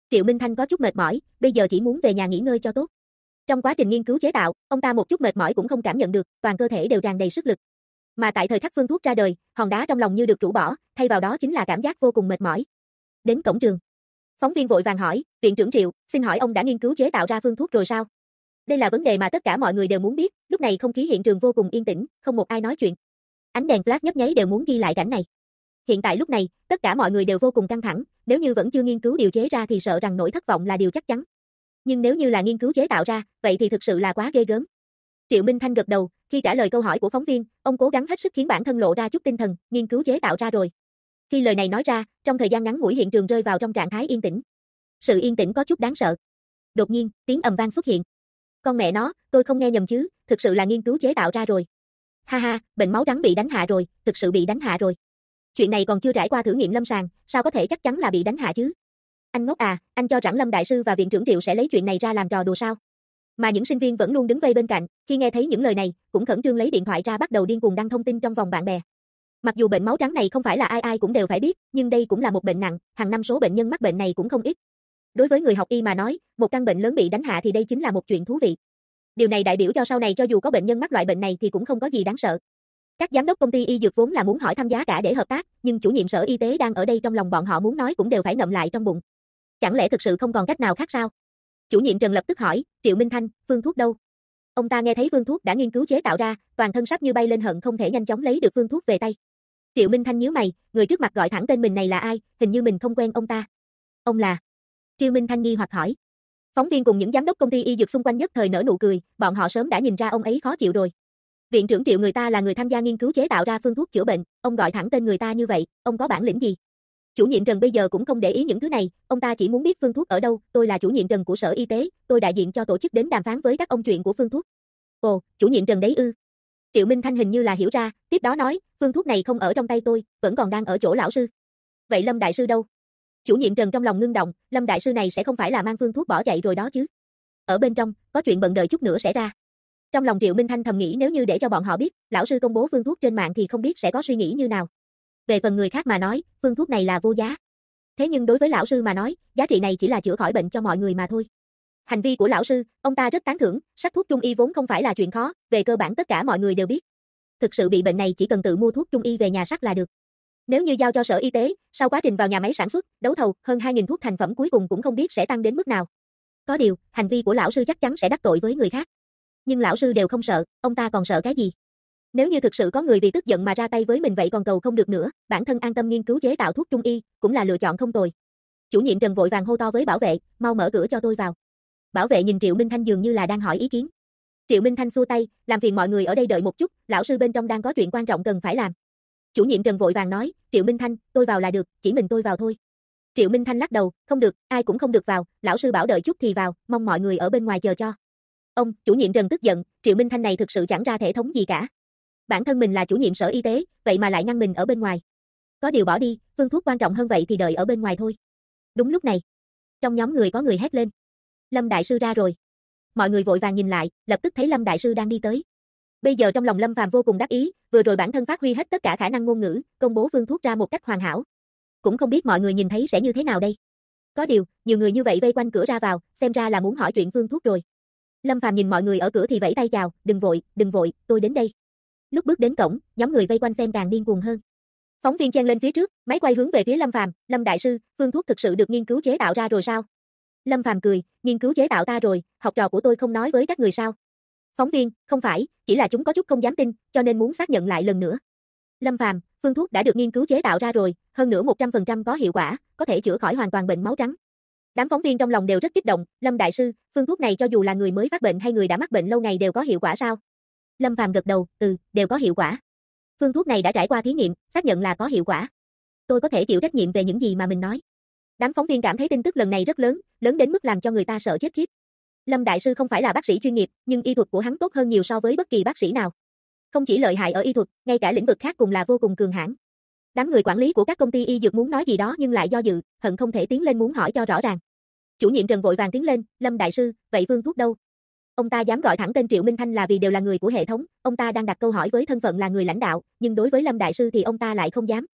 Triệu Minh Thanh có chút mệt mỏi, bây giờ chỉ muốn về nhà nghỉ ngơi cho tốt. Trong quá trình nghiên cứu chế tạo, ông ta một chút mệt mỏi cũng không cảm nhận được, toàn cơ thể đều tràn đầy sức lực. Mà tại thời khắc phương thuốc ra đời, hòn đá trong lòng như được rũ bỏ, thay vào đó chính là cảm giác vô cùng mệt mỏi. Đến cổng trường, phóng viên vội vàng hỏi, viện trưởng Triệu, xin hỏi ông đã nghiên cứu chế tạo ra phương thuốc rồi sao? Đây là vấn đề mà tất cả mọi người đều muốn biết, lúc này không khí hiện trường vô cùng yên tĩnh, không một ai nói chuyện. Ánh đèn flash nhấp nháy đều muốn ghi lại cảnh này. Hiện tại lúc này, tất cả mọi người đều vô cùng căng thẳng, nếu như vẫn chưa nghiên cứu điều chế ra thì sợ rằng nỗi thất vọng là điều chắc chắn. Nhưng nếu như là nghiên cứu chế tạo ra, vậy thì thực sự là quá ghê gớm. Triệu Minh Thanh gật đầu, khi trả lời câu hỏi của phóng viên, ông cố gắng hết sức khiến bản thân lộ ra chút tinh thần, nghiên cứu chế tạo ra rồi. Khi lời này nói ra, trong thời gian ngắn ngủi hiện trường rơi vào trong trạng thái yên tĩnh. Sự yên tĩnh có chút đáng sợ. Đột nhiên, tiếng ầm vang xuất hiện. Con mẹ nó, tôi không nghe nhầm chứ, thực sự là nghiên cứu chế tạo ra rồi. Ha ha, bệnh máu trắng bị đánh hạ rồi, thực sự bị đánh hạ rồi. Chuyện này còn chưa trải qua thử nghiệm lâm sàng, sao có thể chắc chắn là bị đánh hạ chứ? Anh ngốc à, anh cho rằng Lâm đại sư và viện trưởng Triệu sẽ lấy chuyện này ra làm trò đùa sao? Mà những sinh viên vẫn luôn đứng vây bên cạnh, khi nghe thấy những lời này, cũng khẩn trương lấy điện thoại ra bắt đầu điên cuồng đăng thông tin trong vòng bạn bè. Mặc dù bệnh máu trắng này không phải là ai ai cũng đều phải biết, nhưng đây cũng là một bệnh nặng, hàng năm số bệnh nhân mắc bệnh này cũng không ít. Đối với người học y mà nói, một căn bệnh lớn bị đánh hạ thì đây chính là một chuyện thú vị. Điều này đại biểu cho sau này cho dù có bệnh nhân mắc loại bệnh này thì cũng không có gì đáng sợ. Các giám đốc công ty y dược vốn là muốn hỏi thăm giá cả để hợp tác, nhưng chủ nhiệm sở y tế đang ở đây trong lòng bọn họ muốn nói cũng đều phải ngậm lại trong bụng. Chẳng lẽ thực sự không còn cách nào khác sao? Chủ nhiệm Trần lập tức hỏi, Triệu Minh Thanh, phương thuốc đâu? Ông ta nghe thấy phương thuốc đã nghiên cứu chế tạo ra, toàn thân sắp như bay lên hận không thể nhanh chóng lấy được phương thuốc về tay. Triệu Minh Thanh nhíu mày, người trước mặt gọi thẳng tên mình này là ai, hình như mình không quen ông ta. Ông là? Triệu Minh Thanh nghi hoặc hỏi. Phóng viên cùng những giám đốc công ty y dược xung quanh nhất thời nở nụ cười, bọn họ sớm đã nhìn ra ông ấy khó chịu rồi. Viện trưởng Triệu người ta là người tham gia nghiên cứu chế tạo ra phương thuốc chữa bệnh, ông gọi thẳng tên người ta như vậy, ông có bản lĩnh gì? Chủ nhiệm Trần bây giờ cũng không để ý những thứ này, ông ta chỉ muốn biết phương thuốc ở đâu, tôi là chủ nhiệm Trần của sở y tế, tôi đại diện cho tổ chức đến đàm phán với các ông chuyện của phương thuốc. Ồ, chủ nhiệm Trần đấy ư? Triệu Minh Thanh hình như là hiểu ra, tiếp đó nói, phương thuốc này không ở trong tay tôi, vẫn còn đang ở chỗ lão sư. Vậy Lâm đại sư đâu? Chủ nhiệm Trần trong lòng ngưng động, Lâm đại sư này sẽ không phải là mang phương thuốc bỏ chạy rồi đó chứ? Ở bên trong, có chuyện bận đợi chút nữa sẽ ra. Trong lòng Triệu Minh Thanh thầm nghĩ nếu như để cho bọn họ biết, lão sư công bố phương thuốc trên mạng thì không biết sẽ có suy nghĩ như nào. Về phần người khác mà nói, phương thuốc này là vô giá. Thế nhưng đối với lão sư mà nói, giá trị này chỉ là chữa khỏi bệnh cho mọi người mà thôi. Hành vi của lão sư, ông ta rất tán thưởng, sắc thuốc trung y vốn không phải là chuyện khó, về cơ bản tất cả mọi người đều biết. Thực sự bị bệnh này chỉ cần tự mua thuốc trung y về nhà sắc là được. Nếu như giao cho sở y tế, sau quá trình vào nhà máy sản xuất, đấu thầu, hơn 2.000 thuốc thành phẩm cuối cùng cũng không biết sẽ tăng đến mức nào. Có điều, hành vi của lão sư chắc chắn sẽ đắc tội với người khác. Nhưng lão sư đều không sợ, ông ta còn sợ cái gì? Nếu như thực sự có người vì tức giận mà ra tay với mình vậy còn cầu không được nữa, bản thân an tâm nghiên cứu chế tạo thuốc trung y, cũng là lựa chọn không tồi. Chủ nhiệm Trần vội vàng hô to với bảo vệ, mau mở cửa cho tôi vào. Bảo vệ nhìn Triệu Minh Thanh dường như là đang hỏi ý kiến. Triệu Minh Thanh xua tay, làm phiền mọi người ở đây đợi một chút, lão sư bên trong đang có chuyện quan trọng cần phải làm. Chủ nhiệm Trần vội vàng nói, Triệu Minh Thanh, tôi vào là được, chỉ mình tôi vào thôi. Triệu Minh Thanh lắc đầu, không được, ai cũng không được vào, lão sư bảo đợi chút thì vào, mong mọi người ở bên ngoài chờ cho. Ông, chủ nhiệm Trần tức giận, Triệu Minh Thanh này thực sự chẳng ra thể thống gì cả. Bản thân mình là chủ nhiệm sở y tế, vậy mà lại ngăn mình ở bên ngoài. Có điều bỏ đi, phương thuốc quan trọng hơn vậy thì đợi ở bên ngoài thôi. Đúng lúc này, trong nhóm người có người hét lên. Lâm đại sư ra rồi. Mọi người vội vàng nhìn lại, lập tức thấy Lâm đại sư đang đi tới. Bây giờ trong lòng Lâm Phàm vô cùng đắc ý, vừa rồi bản thân phát huy hết tất cả khả năng ngôn ngữ, công bố phương thuốc ra một cách hoàn hảo. Cũng không biết mọi người nhìn thấy sẽ như thế nào đây. Có điều, nhiều người như vậy vây quanh cửa ra vào, xem ra là muốn hỏi chuyện phương thuốc rồi. Lâm Phàm nhìn mọi người ở cửa thì vẫy tay chào, đừng vội, tôi đến đây. Lúc bước đến cổng, nhóm người vây quanh xem càng điên cuồng hơn. Phóng viên chen lên phía trước, máy quay hướng về phía Lâm Phàm, Lâm đại sư, phương thuốc thực sự được nghiên cứu chế tạo ra rồi sao? Lâm Phàm cười, nghiên cứu chế tạo ta rồi, học trò của tôi không nói với các người sao? Phóng viên, không phải, chỉ là chúng có chút không dám tin, cho nên muốn xác nhận lại lần nữa. Lâm Phàm, phương thuốc đã được nghiên cứu chế tạo ra rồi, hơn nữa 100% có hiệu quả, có thể chữa khỏi hoàn toàn bệnh máu trắng. Đám phóng viên trong lòng đều rất kích động, Lâm đại sư, phương thuốc này cho dù là người mới phát bệnh hay người đã mắc bệnh lâu ngày đều có hiệu quả sao? Lâm Phàm gật đầu, đều có hiệu quả. Phương thuốc này đã trải qua thí nghiệm, xác nhận là có hiệu quả. Tôi có thể chịu trách nhiệm về những gì mà mình nói. Đám phóng viên cảm thấy tin tức lần này rất lớn, lớn đến mức làm cho người ta sợ chết khiếp. Lâm đại sư không phải là bác sĩ chuyên nghiệp, nhưng y thuật của hắn tốt hơn nhiều so với bất kỳ bác sĩ nào. Không chỉ lợi hại ở y thuật, ngay cả lĩnh vực khác cùng là vô cùng cường hãn. Đám người quản lý của các công ty y dược muốn nói gì đó nhưng lại do dự, hận không thể tiến lên muốn hỏi cho rõ ràng. Chủ nhiệm Trần vội vàng tiến lên, Lâm đại sư, vậy phương thuốc đâu? Ông ta dám gọi thẳng tên Triệu Minh Thanh là vì đều là người của hệ thống, ông ta đang đặt câu hỏi với thân phận là người lãnh đạo, nhưng đối với Lâm đại sư thì ông ta lại không dám.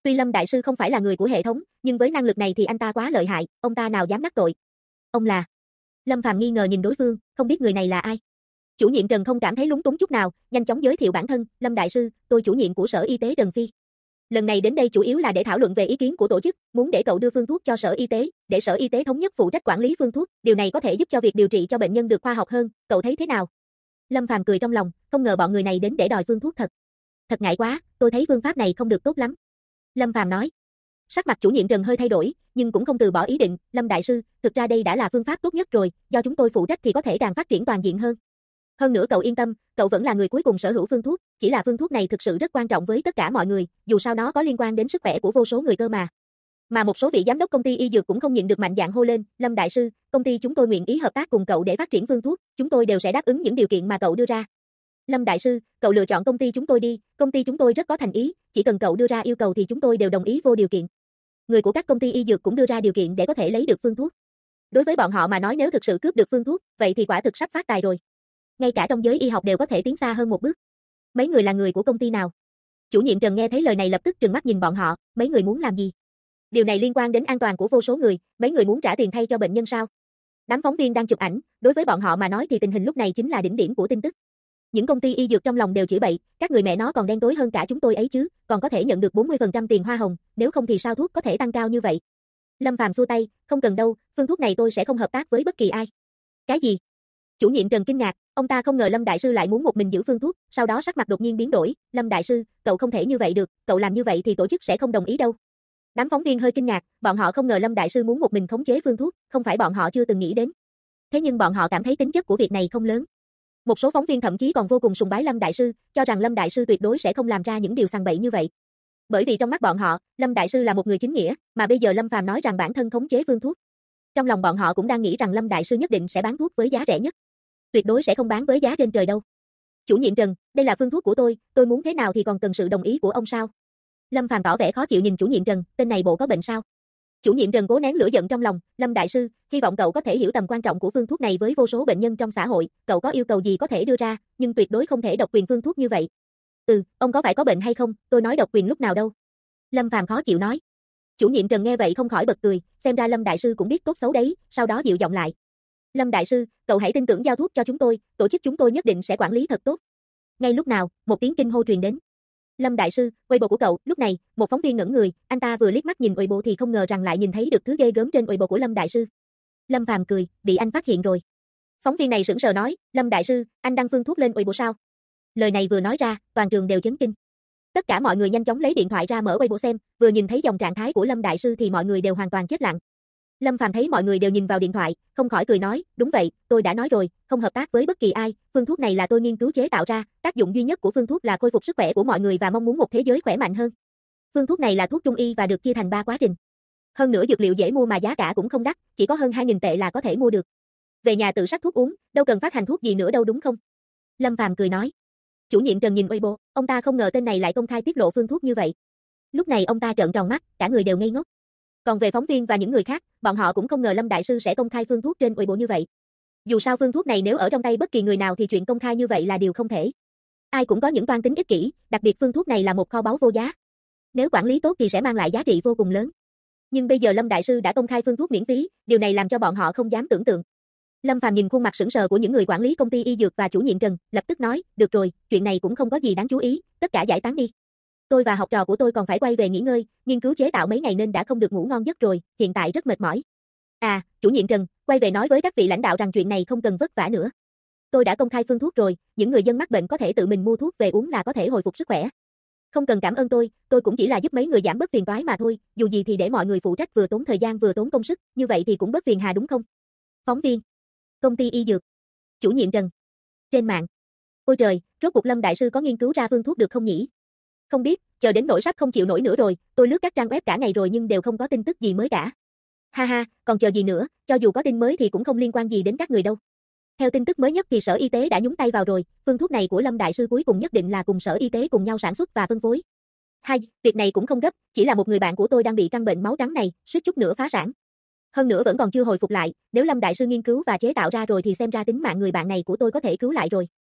Tuy Lâm đại sư không phải là người của hệ thống, nhưng với năng lực này thì anh ta quá lợi hại, ông ta nào dám đắc tội. Ông là? Lâm Phàm nghi ngờ nhìn đối phương, không biết người này là ai. Chủ nhiệm Trần không cảm thấy lúng túng chút nào, nhanh chóng giới thiệu bản thân, Lâm đại sư, tôi chủ nhiệm của Sở Y tế Trần Phi. Lần này đến đây chủ yếu là để thảo luận về ý kiến của tổ chức, muốn để cậu đưa phương thuốc cho Sở Y tế, để Sở Y tế thống nhất phụ trách quản lý phương thuốc, điều này có thể giúp cho việc điều trị cho bệnh nhân được khoa học hơn, cậu thấy thế nào? Lâm Phàm cười trong lòng, không ngờ bọn người này đến để đòi phương thuốc thật. Thật ngại quá, tôi thấy phương pháp này không được tốt lắm. Lâm Phàm nói. Sắc mặt chủ nhiệm Trần hơi thay đổi, nhưng cũng không từ bỏ ý định, Lâm đại sư, thực ra đây đã là phương pháp tốt nhất rồi, do chúng tôi phụ trách thì có thể càng phát triển toàn diện hơn. Hơn nữa cậu yên tâm, cậu vẫn là người cuối cùng sở hữu phương thuốc, chỉ là phương thuốc này thực sự rất quan trọng với tất cả mọi người, dù sao nó có liên quan đến sức khỏe của vô số người cơ mà. Mà một số vị giám đốc công ty y dược cũng không nhịn được mạnh dạn hô lên, Lâm đại sư, công ty chúng tôi nguyện ý hợp tác cùng cậu để phát triển phương thuốc, chúng tôi đều sẽ đáp ứng những điều kiện mà cậu đưa ra. Lâm đại sư, cậu lựa chọn công ty chúng tôi đi, công ty chúng tôi rất có thành ý, chỉ cần cậu đưa ra yêu cầu thì chúng tôi đều đồng ý vô điều kiện. Người của các công ty y dược cũng đưa ra điều kiện để có thể lấy được phương thuốc. Đối với bọn họ mà nói nếu thực sự cướp được phương thuốc, vậy thì quả thực sắp phát tài rồi. Ngay cả trong giới y học đều có thể tiến xa hơn một bước. Mấy người là người của công ty nào? Chủ nhiệm Trần nghe thấy lời này lập tức trừng mắt nhìn bọn họ, mấy người muốn làm gì? Điều này liên quan đến an toàn của vô số người, mấy người muốn trả tiền thay cho bệnh nhân sao? Đám phóng viên đang chụp ảnh, đối với bọn họ mà nói thì tình hình lúc này chính là đỉnh điểm của tin tức. Những công ty y dược trong lòng đều chửi bậy, các người mẹ nó còn đen tối hơn cả chúng tôi ấy chứ, còn có thể nhận được 40% tiền hoa hồng, nếu không thì sao thuốc có thể tăng cao như vậy? Lâm Phàm xua tay, không cần đâu, phương thuốc này tôi sẽ không hợp tác với bất kỳ ai. Cái gì? Chủ nhiệm Trần kinh ngạc, ông ta không ngờ Lâm đại sư lại muốn một mình giữ phương thuốc, sau đó sắc mặt đột nhiên biến đổi, Lâm đại sư, cậu không thể như vậy được, cậu làm như vậy thì tổ chức sẽ không đồng ý đâu. Đám phóng viên hơi kinh ngạc, bọn họ không ngờ Lâm đại sư muốn một mình khống chế phương thuốc, không phải bọn họ chưa từng nghĩ đến. Thế nhưng bọn họ cảm thấy tính chất của việc này không lớn. Một số phóng viên thậm chí còn vô cùng sùng bái Lâm đại sư, cho rằng Lâm đại sư tuyệt đối sẽ không làm ra những điều sằng bậy như vậy. Bởi vì trong mắt bọn họ, Lâm đại sư là một người chính nghĩa, mà bây giờ Lâm Phàm nói rằng bản thân khống chế phương thuốc. Trong lòng bọn họ cũng đang nghĩ rằng Lâm đại sư nhất định sẽ bán thuốc với giá rẻ nhất. Tuyệt đối sẽ không bán với giá trên trời đâu. Chủ nhiệm Trần, đây là phương thuốc của tôi muốn thế nào thì còn cần sự đồng ý của ông sao? Lâm Phàm tỏ vẻ khó chịu nhìn chủ nhiệm Trần, tên này bộ có bệnh sao? Chủ nhiệm Trần cố nén lửa giận trong lòng, Lâm đại sư, hy vọng cậu có thể hiểu tầm quan trọng của phương thuốc này với vô số bệnh nhân trong xã hội, cậu có yêu cầu gì có thể đưa ra, nhưng tuyệt đối không thể độc quyền phương thuốc như vậy. Ông có phải có bệnh hay không, tôi nói độc quyền lúc nào đâu. Lâm Phàm khó chịu nói. Chủ nhiệm Trần nghe vậy không khỏi bật cười, xem ra Lâm đại sư cũng biết tốt xấu đấy, sau đó dịu giọng lại. Lâm đại sư, cậu hãy tin tưởng giao thuốc cho chúng tôi, tổ chức chúng tôi nhất định sẽ quản lý thật tốt. Ngay lúc nào, một tiếng kinh hô truyền đến. Lâm đại sư, Weibo của cậu, lúc này, một phóng viên ngẩn người, anh ta vừa liếc mắt nhìn Weibo thì không ngờ rằng lại nhìn thấy được thứ ghê gớm trên Weibo của Lâm đại sư. Lâm Phàm cười, bị anh phát hiện rồi. Phóng viên này sững sờ nói, Lâm đại sư, anh đăng phương thuốc lên Weibo sao? Lời này vừa nói ra, toàn trường đều chấn kinh. Tất cả mọi người nhanh chóng lấy điện thoại ra mở Weibo xem, vừa nhìn thấy dòng trạng thái của Lâm đại sư thì mọi người đều hoàn toàn chết lặng. Lâm Phàm thấy mọi người đều nhìn vào điện thoại, không khỏi cười nói, đúng vậy, tôi đã nói rồi, không hợp tác với bất kỳ ai, phương thuốc này là tôi nghiên cứu chế tạo ra, tác dụng duy nhất của phương thuốc là khôi phục sức khỏe của mọi người và mong muốn một thế giới khỏe mạnh hơn. Phương thuốc này là thuốc trung y và được chia thành 3 quá trình. Hơn nữa dược liệu dễ mua mà giá cả cũng không đắt, chỉ có hơn 2.000 tệ là có thể mua được. Về nhà tự sắc thuốc uống, đâu cần phát hành thuốc gì nữa đâu đúng không? Lâm Phàm cười nói. Chủ nhiệm Trần nhìn Weibo, ông ta không ngờ tên này lại công khai tiết lộ phương thuốc như vậy. Lúc này ông ta trợn tròn mắt, cả người đều ngây ngốc. Còn về phóng viên và những người khác, bọn họ cũng không ngờ Lâm đại sư sẽ công khai phương thuốc trên Weibo như vậy. Dù sao phương thuốc này nếu ở trong tay bất kỳ người nào thì chuyện công khai như vậy là điều không thể. Ai cũng có những toan tính ích kỷ, đặc biệt phương thuốc này là một kho báu vô giá. Nếu quản lý tốt thì sẽ mang lại giá trị vô cùng lớn. Nhưng bây giờ Lâm đại sư đã công khai phương thuốc miễn phí, điều này làm cho bọn họ không dám tưởng tượng. Lâm Phàm nhìn khuôn mặt sững sờ của những người quản lý công ty y dược và chủ nhiệm Trần, lập tức nói, được rồi, chuyện này cũng không có gì đáng chú ý, tất cả giải tán đi. Tôi và học trò của tôi còn phải quay về nghỉ ngơi, nghiên cứu chế tạo mấy ngày nên đã không được ngủ ngon giấc rồi, hiện tại rất mệt mỏi. À, chủ nhiệm Trần, quay về nói với các vị lãnh đạo rằng chuyện này không cần vất vả nữa. Tôi đã công khai phương thuốc rồi, những người dân mắc bệnh có thể tự mình mua thuốc về uống là có thể hồi phục sức khỏe. Không cần cảm ơn tôi cũng chỉ là giúp mấy người giảm bớt phiền toái mà thôi, dù gì thì để mọi người phụ trách vừa tốn thời gian vừa tốn công sức, như vậy thì cũng bớt phiền hà đúng không? Phóng viên. Công ty y dược. Chủ nhiệm Trần. Trên mạng. Ôi trời, rốt cuộc Lâm đại sư có nghiên cứu ra phương thuốc được không nhỉ? Không biết, chờ đến nỗi sắp không chịu nổi nữa rồi, tôi lướt các trang web cả ngày rồi nhưng đều không có tin tức gì mới cả. Ha ha, còn chờ gì nữa, cho dù có tin mới thì cũng không liên quan gì đến các người đâu. Theo tin tức mới nhất thì Sở Y tế đã nhúng tay vào rồi, phương thuốc này của Lâm đại sư cuối cùng nhất định là cùng Sở Y tế cùng nhau sản xuất và phân phối. Hay, việc này cũng không gấp, chỉ là một người bạn của tôi đang bị căn bệnh máu trắng này, suýt chút nữa phá sản. Hơn nữa vẫn còn chưa hồi phục lại, nếu Lâm đại sư nghiên cứu và chế tạo ra rồi thì xem ra tính mạng người bạn này của tôi có thể cứu lại rồi.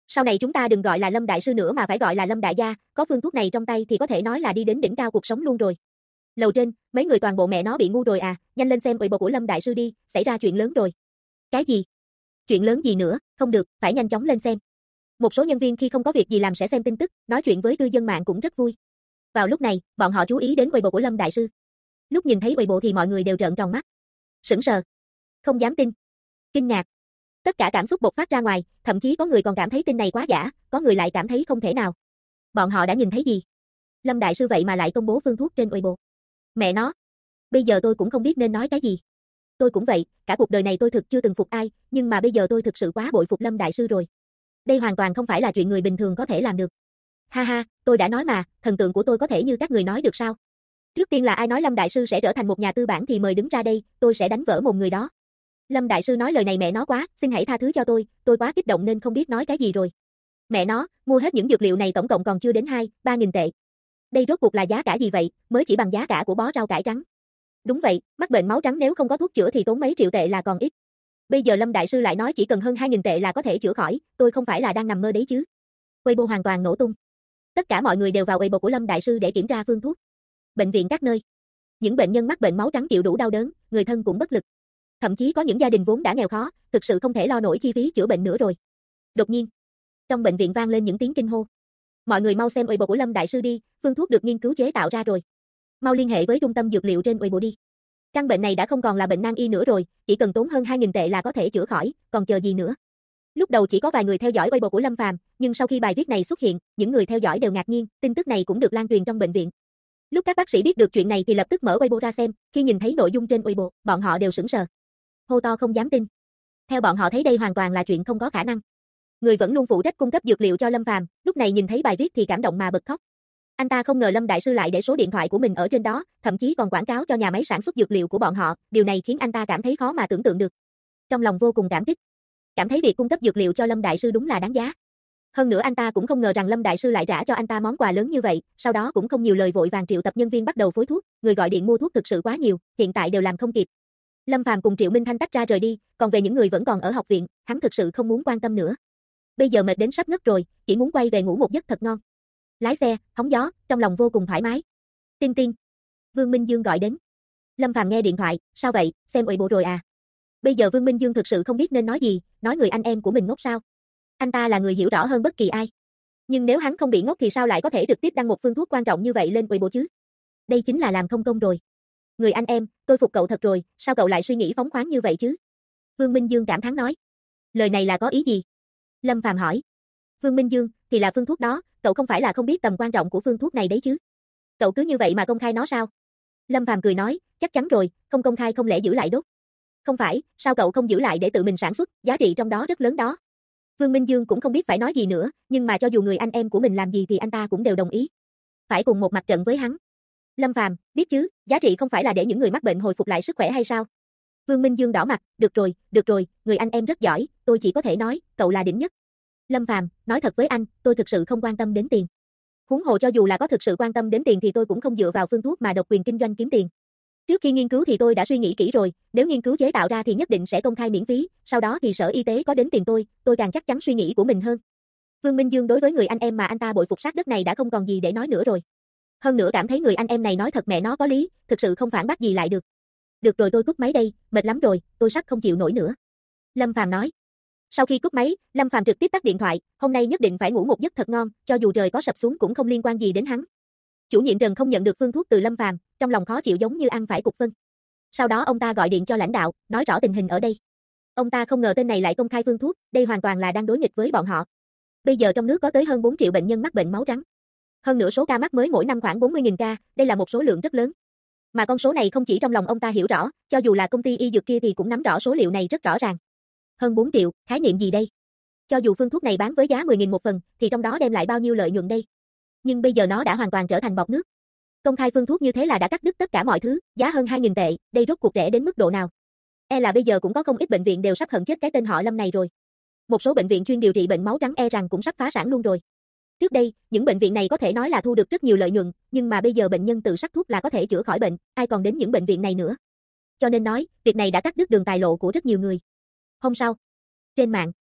Sau này chúng ta đừng gọi là Lâm đại sư nữa mà phải gọi là Lâm đại gia, có phương thuốc này trong tay thì có thể nói là đi đến đỉnh cao cuộc sống luôn rồi. Lầu trên, mấy người toàn bộ mẹ nó bị ngu rồi à, nhanh lên xem Weibo của Lâm đại sư đi, xảy ra chuyện lớn rồi. Cái gì? Chuyện lớn gì nữa, không được, phải nhanh chóng lên xem. Một số nhân viên khi không có việc gì làm sẽ xem tin tức, nói chuyện với cư dân mạng cũng rất vui. Vào lúc này, bọn họ chú ý đến Weibo của Lâm đại sư. Lúc nhìn thấy Weibo thì mọi người đều trợn tròn mắt. Sững sờ. Không dám tin. Kinh ngạc. Tất cả cảm xúc bộc phát ra ngoài, thậm chí có người còn cảm thấy tin này quá giả, có người lại cảm thấy không thể nào. Bọn họ đã nhìn thấy gì? Lâm đại sư vậy mà lại công bố phương thuốc trên Weibo. Mẹ nó. Bây giờ tôi cũng không biết nên nói cái gì. Tôi cũng vậy, cả cuộc đời này tôi thực chưa từng phục ai, nhưng mà bây giờ tôi thực sự quá bội phục Lâm đại sư rồi. Đây hoàn toàn không phải là chuyện người bình thường có thể làm được. Ha ha, tôi đã nói mà, thần tượng của tôi có thể như các người nói được sao? Trước tiên là ai nói Lâm đại sư sẽ trở thành một nhà tư bản thì mời đứng ra đây, tôi sẽ đánh vỡ mồm người đó. Lâm đại sư nói lời này mẹ nó quá, xin hãy tha thứ cho tôi quá kích động nên không biết nói cái gì rồi. Mẹ nó, mua hết những dược liệu này tổng cộng còn chưa đến 2-3 nghìn tệ. Đây rốt cuộc là giá cả gì vậy, mới chỉ bằng giá cả của bó rau cải trắng. Đúng vậy, mắc bệnh máu trắng nếu không có thuốc chữa thì tốn mấy triệu tệ là còn ít. Bây giờ Lâm đại sư lại nói chỉ cần hơn 2.000 tệ là có thể chữa khỏi, tôi không phải là đang nằm mơ đấy chứ. Weibo hoàn toàn nổ tung. Tất cả mọi người đều vào Weibo của Lâm đại sư để kiểm tra phương thuốc. Bệnh viện các nơi. Những bệnh nhân mắc bệnh máu trắng chịu đủ đau đớn, người thân cũng bất lực. Thậm chí có những gia đình vốn đã nghèo khó, thực sự không thể lo nổi chi phí chữa bệnh nữa rồi. Đột nhiên, trong bệnh viện vang lên những tiếng kinh hô. Mọi người mau xem Weibo của Lâm đại sư đi, phương thuốc được nghiên cứu chế tạo ra rồi. Mau liên hệ với trung tâm dược liệu trên Weibo đi. Căn bệnh này đã không còn là bệnh nan y nữa rồi, chỉ cần tốn hơn 2.000 tệ là có thể chữa khỏi, còn chờ gì nữa. Lúc đầu chỉ có vài người theo dõi Weibo của Lâm Phàm, nhưng sau khi bài viết này xuất hiện, những người theo dõi đều ngạc nhiên, tin tức này cũng được lan truyền trong bệnh viện. Lúc các bác sĩ biết được chuyện này thì lập tức mở Weibo ra xem, khi nhìn thấy nội dung trên Weibo, bọn họ đều sững sờ. Hô to không dám tin. Theo bọn họ thấy đây hoàn toàn là chuyện không có khả năng. Người vẫn luôn phụ trách cung cấp dược liệu cho Lâm Phàm, lúc này nhìn thấy bài viết thì cảm động mà bật khóc. Anh ta không ngờ Lâm đại sư lại để số điện thoại của mình ở trên đó, thậm chí còn quảng cáo cho nhà máy sản xuất dược liệu của bọn họ, điều này khiến anh ta cảm thấy khó mà tưởng tượng được. Trong lòng vô cùng cảm kích, cảm thấy việc cung cấp dược liệu cho Lâm đại sư đúng là đáng giá. Hơn nữa anh ta cũng không ngờ rằng Lâm đại sư lại trả cho anh ta món quà lớn như vậy, sau đó cũng không nhiều lời vội vàng triệu tập nhân viên bắt đầu phối thuốc, người gọi điện mua thuốc thực sự quá nhiều, hiện tại đều làm không kịp. Lâm Phàm cùng Triệu Minh Thanh tách ra rời đi, còn về những người vẫn còn ở học viện, hắn thực sự không muốn quan tâm nữa. Bây giờ mệt đến sắp ngất rồi, chỉ muốn quay về ngủ một giấc thật ngon. Lái xe, hóng gió, trong lòng vô cùng thoải mái. Tin tin. Vương Minh Dương gọi đến. Lâm Phàm nghe điện thoại, sao vậy, xem Weibo rồi à? Bây giờ Vương Minh Dương thực sự không biết nên nói gì, nói người anh em của mình ngốc sao? Anh ta là người hiểu rõ hơn bất kỳ ai. Nhưng nếu hắn không bị ngốc thì sao lại có thể trực tiếp đăng một phương thuốc quan trọng như vậy lên Weibo chứ? Đây chính là làm không công rồi. Người anh em, tôi phục cậu thật rồi, sao cậu lại suy nghĩ phóng khoáng như vậy chứ? Vương Minh Dương cảm thán nói. Lời này là có ý gì? Lâm Phàm hỏi. Vương Minh Dương, thì là phương thuốc đó, cậu không phải là không biết tầm quan trọng của phương thuốc này đấy chứ? Cậu cứ như vậy mà công khai nó sao? Lâm Phàm cười nói, chắc chắn rồi, không công khai không lẽ giữ lại đốt? Không phải, sao cậu không giữ lại để tự mình sản xuất, giá trị trong đó rất lớn đó. Vương Minh Dương cũng không biết phải nói gì nữa, nhưng mà cho dù người anh em của mình làm gì thì anh ta cũng đều đồng ý. Phải cùng một mặt trận với hắn. Lâm Phàm, biết chứ, giá trị không phải là để những người mắc bệnh hồi phục lại sức khỏe hay sao? Vương Minh Dương đỏ mặt, được rồi, người anh em rất giỏi, tôi chỉ có thể nói, cậu là đỉnh nhất. Lâm Phàm, nói thật với anh, tôi thực sự không quan tâm đến tiền. Huống hồ cho dù là có thực sự quan tâm đến tiền thì tôi cũng không dựa vào phương thuốc mà độc quyền kinh doanh kiếm tiền. Trước khi nghiên cứu thì tôi đã suy nghĩ kỹ rồi, nếu nghiên cứu chế tạo ra thì nhất định sẽ công khai miễn phí, sau đó thì Sở Y tế có đến tiền tôi càng chắc chắn suy nghĩ của mình hơn. Vương Minh Dương đối với người anh em mà anh ta bội phục sát đất này đã không còn gì để nói nữa rồi. Hơn nữa cảm thấy người anh em này nói thật mẹ nó có lý, thực sự không phản bác gì lại được. Được rồi tôi cúp máy đây, mệt lắm rồi, tôi sắp không chịu nổi nữa. Lâm Phàm nói. Sau khi cúp máy, Lâm Phàm trực tiếp tắt điện thoại, hôm nay nhất định phải ngủ một giấc thật ngon, cho dù trời có sập xuống cũng không liên quan gì đến hắn. Chủ nhiệm Trần không nhận được phương thuốc từ Lâm Phàm, trong lòng khó chịu giống như ăn phải cục phân. Sau đó ông ta gọi điện cho lãnh đạo, nói rõ tình hình ở đây. Ông ta không ngờ tên này lại công khai phương thuốc, đây hoàn toàn là đang đối nghịch với bọn họ. Bây giờ trong nước có tới hơn 4 triệu bệnh nhân mắc bệnh máu trắng. Hơn nữa số ca mắc mới mỗi năm khoảng 40.000 ca, đây là một số lượng rất lớn. Mà con số này không chỉ trong lòng ông ta hiểu rõ, cho dù là công ty y dược kia thì cũng nắm rõ số liệu này rất rõ ràng. Hơn 4 triệu, khái niệm gì đây? Cho dù phương thuốc này bán với giá 10.000 một phần, thì trong đó đem lại bao nhiêu lợi nhuận đây? Nhưng bây giờ nó đã hoàn toàn trở thành bọt nước. Công khai phương thuốc như thế là đã cắt đứt tất cả mọi thứ, giá hơn 2.000 tệ, đây rốt cuộc rẻ đến mức độ nào? E là bây giờ cũng có không ít bệnh viện đều sắp hận chết cái tên họ Lâm này rồi. Một số bệnh viện chuyên điều trị bệnh máu trắng e rằng cũng sắp phá sản luôn rồi. Trước đây, những bệnh viện này có thể nói là thu được rất nhiều lợi nhuận, nhưng mà bây giờ bệnh nhân tự sắc thuốc là có thể chữa khỏi bệnh, ai còn đến những bệnh viện này nữa. Cho nên nói, việc này đã cắt đứt đường tài lộ của rất nhiều người. Hôm sau, trên mạng,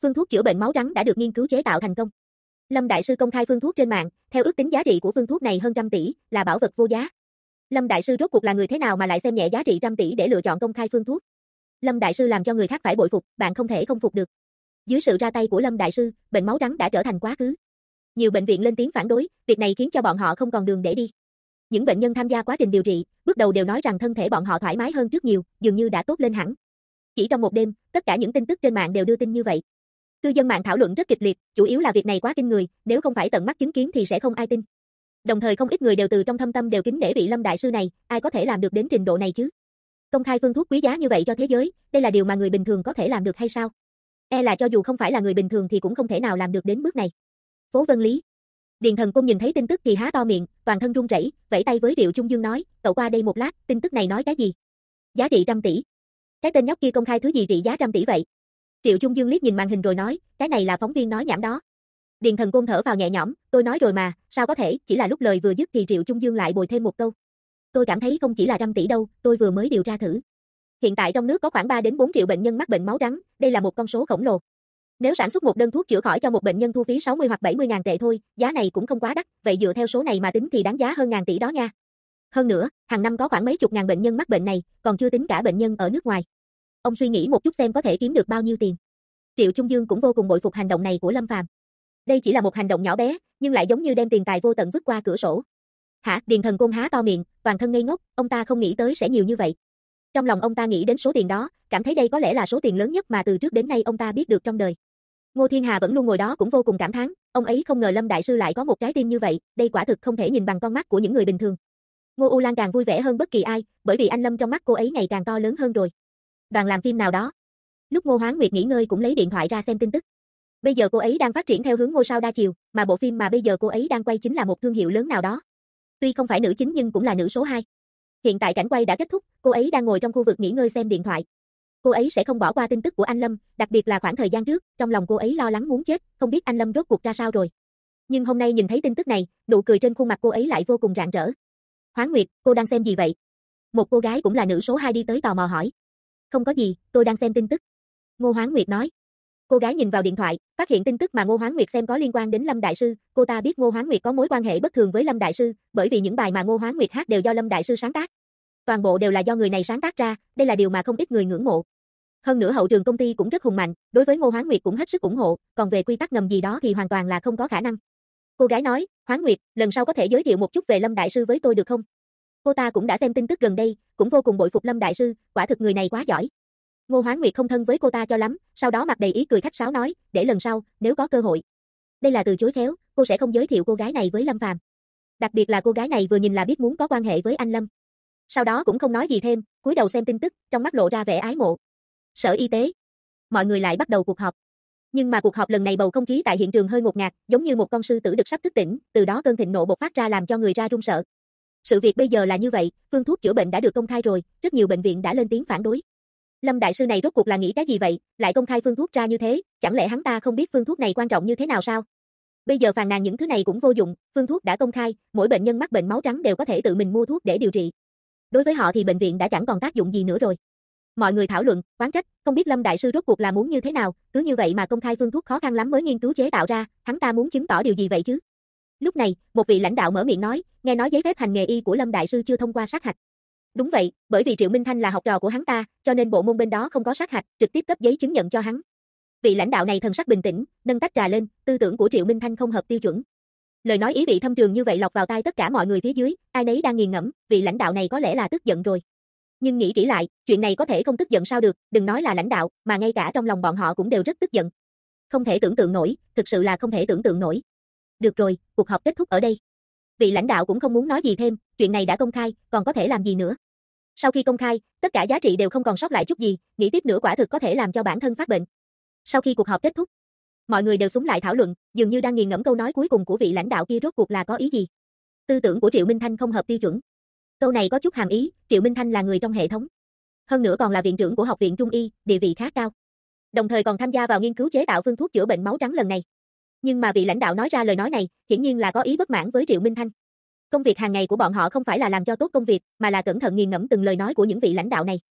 Phương thuốc chữa bệnh máu trắng đã được nghiên cứu chế tạo thành công. Lâm đại sư công khai phương thuốc trên mạng, theo ước tính giá trị của phương thuốc này hơn trăm tỷ, là bảo vật vô giá. Lâm đại sư rốt cuộc là người thế nào mà lại xem nhẹ giá trị trăm tỷ để lựa chọn công khai phương thuốc? Lâm đại sư làm cho người khác phải bội phục, bạn không thể không phục được. Dưới sự ra tay của Lâm đại sư, bệnh máu trắng đã trở thành quá khứ. Nhiều bệnh viện lên tiếng phản đối, việc này khiến cho bọn họ không còn đường để đi. Những bệnh nhân tham gia quá trình điều trị, bước đầu đều nói rằng thân thể bọn họ thoải mái hơn trước nhiều, dường như đã tốt lên hẳn. Chỉ trong một đêm, tất cả những tin tức trên mạng đều đưa tin như vậy. Cư dân mạng thảo luận rất kịch liệt, chủ yếu là việc này quá kinh người, nếu không phải tận mắt chứng kiến thì sẽ không ai tin. Đồng thời không ít người đều từ trong thâm tâm đều kính nể vị Lâm đại sư này, ai có thể làm được đến trình độ này chứ? Công khai phương thuốc quý giá như vậy cho thế giới, đây là điều mà người bình thường có thể làm được hay sao? E là cho dù không phải là người bình thường thì cũng không thể nào làm được đến bước này. Phố Vân Lý. Điền Thần Cung nhìn thấy tin tức thì há to miệng, toàn thân run rẩy, vẫy tay với Triệu Trung Dương nói, cậu qua đây một lát, tin tức này nói cái gì? Giá trị trăm tỷ. Cái tên nhóc kia công khai thứ gì trị giá trăm tỷ vậy? Triệu Trung Dương liếc nhìn màn hình rồi nói, cái này là phóng viên nói nhảm đó. Điền Thần Cung thở vào nhẹ nhõm, tôi nói rồi mà, sao có thể, chỉ là lúc lời vừa dứt thì Triệu Trung Dương lại bồi thêm một câu. Tôi cảm thấy không chỉ là trăm tỷ đâu, tôi vừa mới điều tra thử. Hiện tại trong nước có khoảng 3 đến 4 triệu bệnh nhân mắc bệnh máu trắng, đây là một con số khổng lồ. Nếu sản xuất một đơn thuốc chữa khỏi cho một bệnh nhân thu phí 60 hoặc 70 ngàn tệ thôi, giá này cũng không quá đắt, vậy dựa theo số này mà tính thì đáng giá hơn ngàn tỷ đó nha. Hơn nữa, hàng năm có khoảng mấy chục ngàn bệnh nhân mắc bệnh này, còn chưa tính cả bệnh nhân ở nước ngoài. Ông suy nghĩ một chút xem có thể kiếm được bao nhiêu tiền. Triệu Trung Dương cũng vô cùng bội phục hành động này của Lâm Phàm. Đây chỉ là một hành động nhỏ bé, nhưng lại giống như đem tiền tài vô tận vứt qua cửa sổ. Hả? Điền Thần Côn há to miệng, toàn thân ngây ngốc, ông ta không nghĩ tới sẽ nhiều như vậy. Trong lòng ông ta nghĩ đến số tiền đó, cảm thấy đây có lẽ là số tiền lớn nhất mà từ trước đến nay ông ta biết được trong đời. Ngô Thiên Hà vẫn luôn ngồi đó cũng vô cùng cảm thán, ông ấy không ngờ Lâm đại sư lại có một trái tim như vậy, đây quả thực không thể nhìn bằng con mắt của những người bình thường. Ngô U Lan càng vui vẻ hơn bất kỳ ai, bởi vì anh Lâm trong mắt cô ấy ngày càng to lớn hơn rồi. Đoàn làm phim nào đó. Lúc Ngô Hoán Nguyệt nghỉ ngơi cũng lấy điện thoại ra xem tin tức. Bây giờ cô ấy đang phát triển theo hướng ngôi sao đa chiều, mà bộ phim mà bây giờ cô ấy đang quay chính là một thương hiệu lớn nào đó. Tuy không phải nữ chính nhưng cũng là nữ số 2. Hiện tại cảnh quay đã kết thúc, cô ấy đang ngồi trong khu vực nghỉ ngơi xem điện thoại. Cô ấy sẽ không bỏ qua tin tức của anh Lâm, đặc biệt là khoảng thời gian trước, trong lòng cô ấy lo lắng muốn chết, không biết anh Lâm rốt cuộc ra sao rồi. Nhưng hôm nay nhìn thấy tin tức này, nụ cười trên khuôn mặt cô ấy lại vô cùng rạng rỡ. Hoán Nguyệt, cô đang xem gì vậy? Một cô gái cũng là nữ số 2 đi tới tò mò hỏi. Không có gì, tôi đang xem tin tức. Ngô Hoán Nguyệt nói. Cô gái nhìn vào điện thoại, phát hiện tin tức mà Ngô Hoán Nguyệt xem có liên quan đến Lâm đại sư, cô ta biết Ngô Hoán Nguyệt có mối quan hệ bất thường với Lâm đại sư, bởi vì những bài mà Ngô Hoán Nguyệt hát đều do Lâm đại sư sáng tác. Toàn bộ đều là do người này sáng tác ra, đây là điều mà không ít người ngưỡng mộ. Hơn nữa hậu trường công ty cũng rất hùng mạnh, đối với Ngô Hoán Nguyệt cũng hết sức ủng hộ, còn về quy tắc ngầm gì đó thì hoàn toàn là không có khả năng. Cô gái nói, Hoán Nguyệt, lần sau có thể giới thiệu một chút về Lâm đại sư với tôi được không? Cô ta cũng đã xem tin tức gần đây, cũng vô cùng bội phục Lâm đại sư, quả thực người này quá giỏi. Ngô Hoán Nguyệt không thân với cô ta cho lắm, sau đó mặt đầy ý cười khách sáo nói, để lần sau, nếu có cơ hội. Đây là từ chối khéo, cô sẽ không giới thiệu cô gái này với Lâm Phàm. Đặc biệt là cô gái này vừa nhìn là biết muốn có quan hệ với anh Lâm. Sau đó cũng không nói gì thêm, cúi đầu xem tin tức, trong mắt lộ ra vẻ ái mộ. Sở Y tế. Mọi người lại bắt đầu cuộc họp. Nhưng mà cuộc họp lần này bầu không khí tại hiện trường hơi ngột ngạt, giống như một con sư tử đực sắp thức tỉnh, từ đó cơn thịnh nộ bộc phát ra làm cho người ra run sợ. Sự việc bây giờ là như vậy, phương thuốc chữa bệnh đã được công khai rồi, rất nhiều bệnh viện đã lên tiếng phản đối. Lâm đại sư này rốt cuộc là nghĩ cái gì vậy, lại công khai phương thuốc ra như thế, chẳng lẽ hắn ta không biết phương thuốc này quan trọng như thế nào sao? Bây giờ phàn nàn những thứ này cũng vô dụng, phương thuốc đã công khai, mỗi bệnh nhân mắc bệnh máu trắng đều có thể tự mình mua thuốc để điều trị. Đối với họ thì bệnh viện đã chẳng còn tác dụng gì nữa rồi. Mọi người thảo luận, oán trách, không biết Lâm đại sư rốt cuộc là muốn như thế nào, cứ như vậy mà công khai phương thuốc khó khăn lắm mới nghiên cứu chế tạo ra, hắn ta muốn chứng tỏ điều gì vậy chứ? Lúc này, một vị lãnh đạo mở miệng nói, nghe nói giấy phép hành nghề y của Lâm đại sư chưa thông qua sát hạch. Đúng vậy, bởi vì Triệu Minh Thanh là học trò của hắn ta, cho nên bộ môn bên đó không có sát hạch, trực tiếp cấp giấy chứng nhận cho hắn. Vị lãnh đạo này thần sắc bình tĩnh, nâng tách trà lên, tư tưởng của Triệu Minh Thanh không hợp tiêu chuẩn. Lời nói ý vị thâm trường như vậy lọt vào tai tất cả mọi người phía dưới, ai nấy đang nghiền ngẫm, vị lãnh đạo này có lẽ là tức giận rồi. Nhưng nghĩ kỹ lại, chuyện này có thể không tức giận sao được, đừng nói là lãnh đạo, mà ngay cả trong lòng bọn họ cũng đều rất tức giận. Không thể tưởng tượng nổi, thực sự là không thể tưởng tượng nổi. Được rồi, cuộc họp kết thúc ở đây. Vị lãnh đạo cũng không muốn nói gì thêm, chuyện này đã công khai, còn có thể làm gì nữa. Sau khi công khai, tất cả giá trị đều không còn sót lại chút gì, nghĩ tiếp nữa quả thực có thể làm cho bản thân phát bệnh. Sau khi cuộc họp kết thúc, mọi người đều xúm lại thảo luận, dường như đang nghiền ngẫm câu nói cuối cùng của vị lãnh đạo kia rốt cuộc là có ý gì. Tư tưởng của Triệu Minh Thanh không hợp tiêu chuẩn. Câu này có chút hàm ý, Triệu Minh Thanh là người trong hệ thống. Hơn nữa còn là viện trưởng của Học viện Trung y, địa vị khá cao. Đồng thời còn tham gia vào nghiên cứu chế tạo phương thuốc chữa bệnh máu trắng lần này. Nhưng mà vị lãnh đạo nói ra lời nói này, hiển nhiên là có ý bất mãn với Triệu Minh Thanh. Công việc hàng ngày của bọn họ không phải là làm cho tốt công việc, mà là cẩn thận nghiền ngẫm từng lời nói của những vị lãnh đạo này.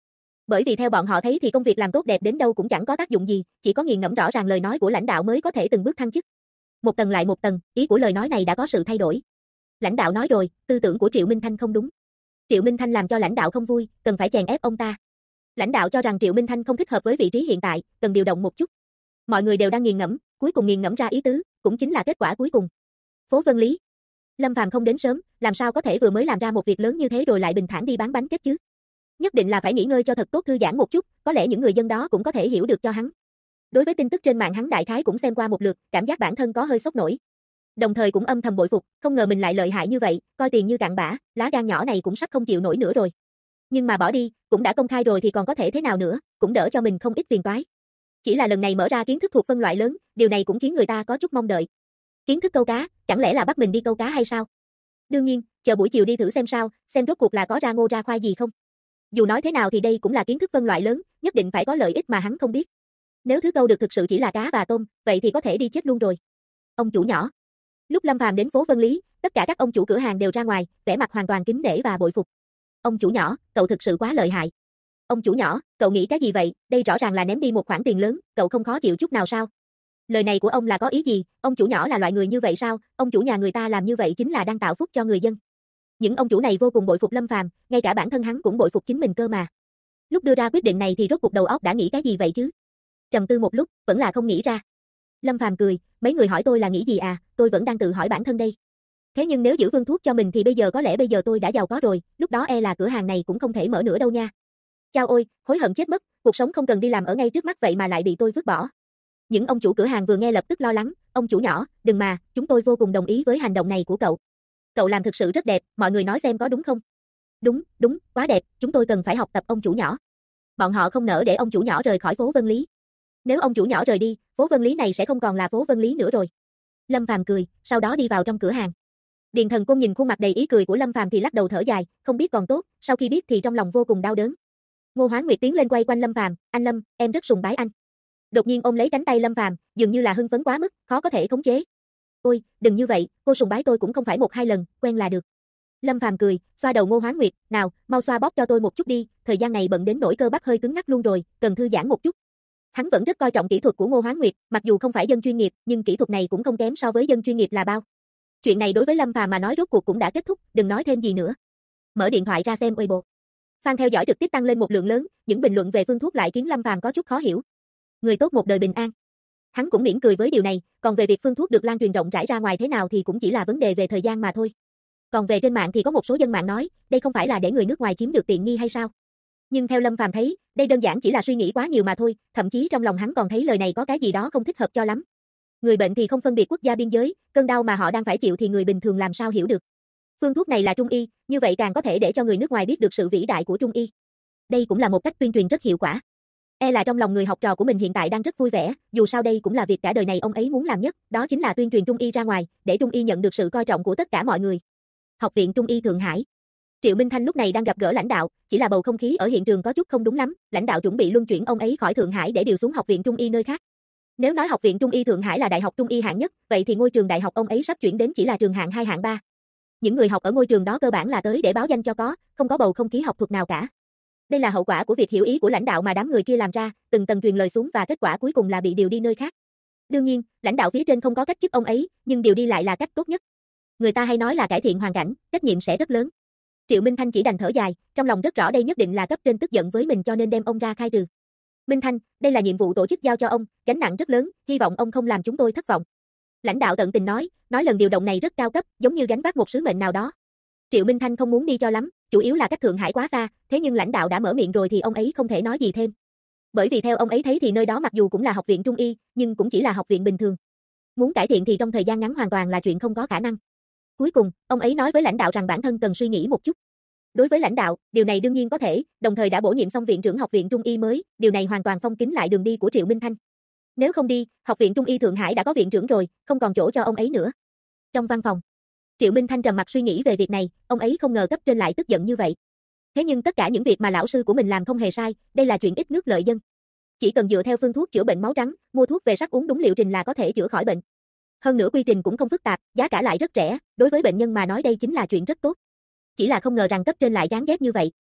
Bởi vì theo bọn họ thấy thì công việc làm tốt đẹp đến đâu cũng chẳng có tác dụng gì, chỉ có nghiền ngẫm rõ ràng lời nói của lãnh đạo mới có thể từng bước thăng chức. Một tầng lại một tầng, ý của lời nói này đã có sự thay đổi. Lãnh đạo nói rồi, tư tưởng của Triệu Minh Thanh không đúng. Triệu Minh Thanh làm cho lãnh đạo không vui, cần phải chèn ép ông ta. Lãnh đạo cho rằng Triệu Minh Thanh không thích hợp với vị trí hiện tại, cần điều động một chút. Mọi người đều đang nghiền ngẫm, cuối cùng nghiền ngẫm ra ý tứ, cũng chính là kết quả cuối cùng. Phố Vân Lý. Lâm Phàm không đến sớm, làm sao có thể vừa mới làm ra một việc lớn như thế rồi lại bình thản đi bán bánh kết chứ? Nhất định là phải nghỉ ngơi cho thật tốt, thư giãn một chút, có lẽ những người dân đó cũng có thể hiểu được cho hắn. Đối với tin tức trên mạng hắn đại khái cũng xem qua một lượt, cảm giác bản thân có hơi sốc nổi. Đồng thời cũng âm thầm bội phục, không ngờ mình lại lợi hại như vậy, coi tiền như cặn bã, lá gan nhỏ này cũng sắp không chịu nổi nữa rồi. Nhưng mà bỏ đi, cũng đã công khai rồi thì còn có thể thế nào nữa, cũng đỡ cho mình không ít phiền toái. Chỉ là lần này mở ra kiến thức thuộc phân loại lớn, điều này cũng khiến người ta có chút mong đợi. Kiến thức câu cá, chẳng lẽ là bắt mình đi câu cá hay sao? Đương nhiên, chờ buổi chiều đi thử xem sao, xem rốt cuộc là có ra ngô ra khoai gì không. Dù nói thế nào thì đây cũng là kiến thức phân loại lớn, nhất định phải có lợi ích mà hắn không biết. Nếu thứ câu được thực sự chỉ là cá và tôm, vậy thì có thể đi chết luôn rồi. Ông chủ nhỏ. Lúc Lâm Phàm đến phố Vân Lý, tất cả các ông chủ cửa hàng đều ra ngoài, vẻ mặt hoàn toàn kính nể và bội phục. Ông chủ nhỏ, cậu thực sự quá lợi hại. Ông chủ nhỏ, cậu nghĩ cái gì vậy, đây rõ ràng là ném đi một khoản tiền lớn, cậu không khó chịu chút nào sao? Lời này của ông là có ý gì, ông chủ nhỏ là loại người như vậy sao, ông chủ nhà người ta làm như vậy chính là đang tạo phúc cho người dân. Những ông chủ này vô cùng bội phục Lâm Phàm, ngay cả bản thân hắn cũng bội phục chính mình cơ mà. Lúc đưa ra quyết định này thì rốt cuộc đầu óc đã nghĩ cái gì vậy chứ? Trầm tư một lúc, vẫn là không nghĩ ra. Lâm Phàm cười, mấy người hỏi tôi là nghĩ gì à, tôi vẫn đang tự hỏi bản thân đây. Thế nhưng nếu giữ Vương thuốc cho mình thì có lẽ bây giờ tôi đã giàu có rồi, lúc đó là cửa hàng này cũng không thể mở nữa đâu nha. Chao ôi, hối hận chết mất, cuộc sống không cần đi làm ở ngay trước mắt vậy mà lại bị tôi vứt bỏ. Những ông chủ cửa hàng vừa nghe lập tức lo lắng, ông chủ nhỏ, đừng mà, chúng tôi vô cùng đồng ý với hành động này của cậu. Cậu làm thực sự rất đẹp, mọi người nói xem có đúng không? Đúng, quá đẹp, chúng tôi cần phải học tập ông chủ nhỏ. Bọn họ không nỡ để ông chủ nhỏ rời khỏi phố Vân Lý. Nếu ông chủ nhỏ rời đi, phố Vân Lý này sẽ không còn là phố Vân Lý nữa rồi. Lâm Phàm cười, sau đó đi vào trong cửa hàng. Điền Thần Côn nhìn khuôn mặt đầy ý cười của Lâm Phàm thì lắc đầu thở dài, không biết còn tốt, sau khi biết thì trong lòng vô cùng đau đớn. Ngô Hoán Nguyệt tiến lên quay quanh Lâm Phàm, "Anh Lâm, em rất sùng bái anh." Đột nhiên ôm lấy cánh tay Lâm Phàm, dường như là hưng phấn quá mức, khó có thể khống chế. "Ôi, đừng như vậy, cô sùng bái tôi cũng không phải một hai lần, quen là được." Lâm Phàm cười, xoa đầu Ngô Hoán Nguyệt, "Nào, mau xoa bóp cho tôi một chút đi, thời gian này bận đến nỗi cơ bắp hơi cứng ngắc luôn rồi, cần thư giãn một chút." Hắn vẫn rất coi trọng kỹ thuật của Ngô Hoán Nguyệt, mặc dù không phải dân chuyên nghiệp, nhưng kỹ thuật này cũng không kém so với dân chuyên nghiệp là bao. Chuyện này đối với Lâm Phàm mà nói rốt cuộc cũng đã kết thúc, đừng nói thêm gì nữa. Mở điện thoại ra xem Weibo. Fan theo dõi trực tiếp tăng lên một lượng lớn, những bình luận về phương thuốc lại khiến Lâm Phàm có chút khó hiểu. Người tốt một đời bình an. Hắn cũng mỉm cười với điều này, còn về việc phương thuốc được lan truyền rộng rãi ra ngoài thế nào thì cũng chỉ là vấn đề về thời gian mà thôi. Còn về trên mạng thì có một số dân mạng nói, đây không phải là để người nước ngoài chiếm được tiện nghi hay sao? Nhưng theo Lâm Phàm thấy, đây đơn giản chỉ là suy nghĩ quá nhiều mà thôi, thậm chí trong lòng hắn còn thấy lời này có cái gì đó không thích hợp cho lắm. Người bệnh thì không phân biệt quốc gia biên giới, cơn đau mà họ đang phải chịu thì người bình thường làm sao hiểu được. Phương thuốc này là Trung y, như vậy càng có thể để cho người nước ngoài biết được sự vĩ đại của Trung y. Đây cũng là một cách tuyên truyền rất hiệu quả. Là trong lòng người học trò của mình hiện tại đang rất vui vẻ, dù sao đây cũng là việc cả đời này ông ấy muốn làm nhất, đó chính là tuyên truyền Trung y ra ngoài, để Trung y nhận được sự coi trọng của tất cả mọi người. Học viện Trung y Thượng Hải. Triệu Minh Thanh lúc này đang gặp gỡ lãnh đạo, chỉ là bầu không khí ở hiện trường có chút không đúng lắm, lãnh đạo chuẩn bị luân chuyển ông ấy khỏi Thượng Hải để điều xuống học viện Trung y nơi khác. Nếu nói học viện Trung y Thượng Hải là đại học Trung y hạng nhất, vậy thì ngôi trường đại học ông ấy sắp chuyển đến chỉ là trường hạng 2 hạng 3. Những người học ở ngôi trường đó cơ bản là tới để báo danh cho có, không có bầu không khí học thuật nào cả. Đây là hậu quả của việc hiểu ý của lãnh đạo mà đám người kia làm ra, từng tầng truyền lời xuống và kết quả cuối cùng là bị điều đi nơi khác. Đương nhiên, lãnh đạo phía trên không có cách chức ông ấy, nhưng điều đi lại là cách tốt nhất. Người ta hay nói là cải thiện hoàn cảnh, trách nhiệm sẽ rất lớn. Triệu Minh Thanh chỉ đành thở dài, trong lòng rất rõ đây nhất định là cấp trên tức giận với mình cho nên đem ông ra khai trừ. "Minh Thanh, đây là nhiệm vụ tổ chức giao cho ông, gánh nặng rất lớn, hy vọng ông không làm chúng tôi thất vọng." Lãnh đạo tận tình nói lần điều động này rất cao cấp, giống như gánh vác một sứ mệnh nào đó. Triệu Minh Thanh không muốn đi cho lắm, chủ yếu là cách Thượng Hải quá xa, thế nhưng lãnh đạo đã mở miệng rồi thì ông ấy không thể nói gì thêm. Bởi vì theo ông ấy thấy thì nơi đó mặc dù cũng là học viện Trung y, nhưng cũng chỉ là học viện bình thường. Muốn cải thiện thì trong thời gian ngắn hoàn toàn là chuyện không có khả năng. Cuối cùng, ông ấy nói với lãnh đạo rằng bản thân cần suy nghĩ một chút. Đối với lãnh đạo, điều này đương nhiên có thể, đồng thời đã bổ nhiệm xong viện trưởng học viện Trung y mới, điều này hoàn toàn phong kín lại đường đi của Triệu Minh Thanh. Nếu không đi, học viện Trung y Thượng Hải đã có viện trưởng rồi, không còn chỗ cho ông ấy nữa. Trong văn phòng, Triệu Minh Thanh trầm mặt suy nghĩ về việc này, ông ấy không ngờ cấp trên lại tức giận như vậy. Thế nhưng tất cả những việc mà lão sư của mình làm không hề sai, đây là chuyện ít nước lợi dân. Chỉ cần dựa theo phương thuốc chữa bệnh máu trắng, mua thuốc về sắc uống đúng liệu trình là có thể chữa khỏi bệnh. Hơn nữa quy trình cũng không phức tạp, giá cả lại rất rẻ, đối với bệnh nhân mà nói đây chính là chuyện rất tốt. Chỉ là không ngờ rằng cấp trên lại chán ghét như vậy.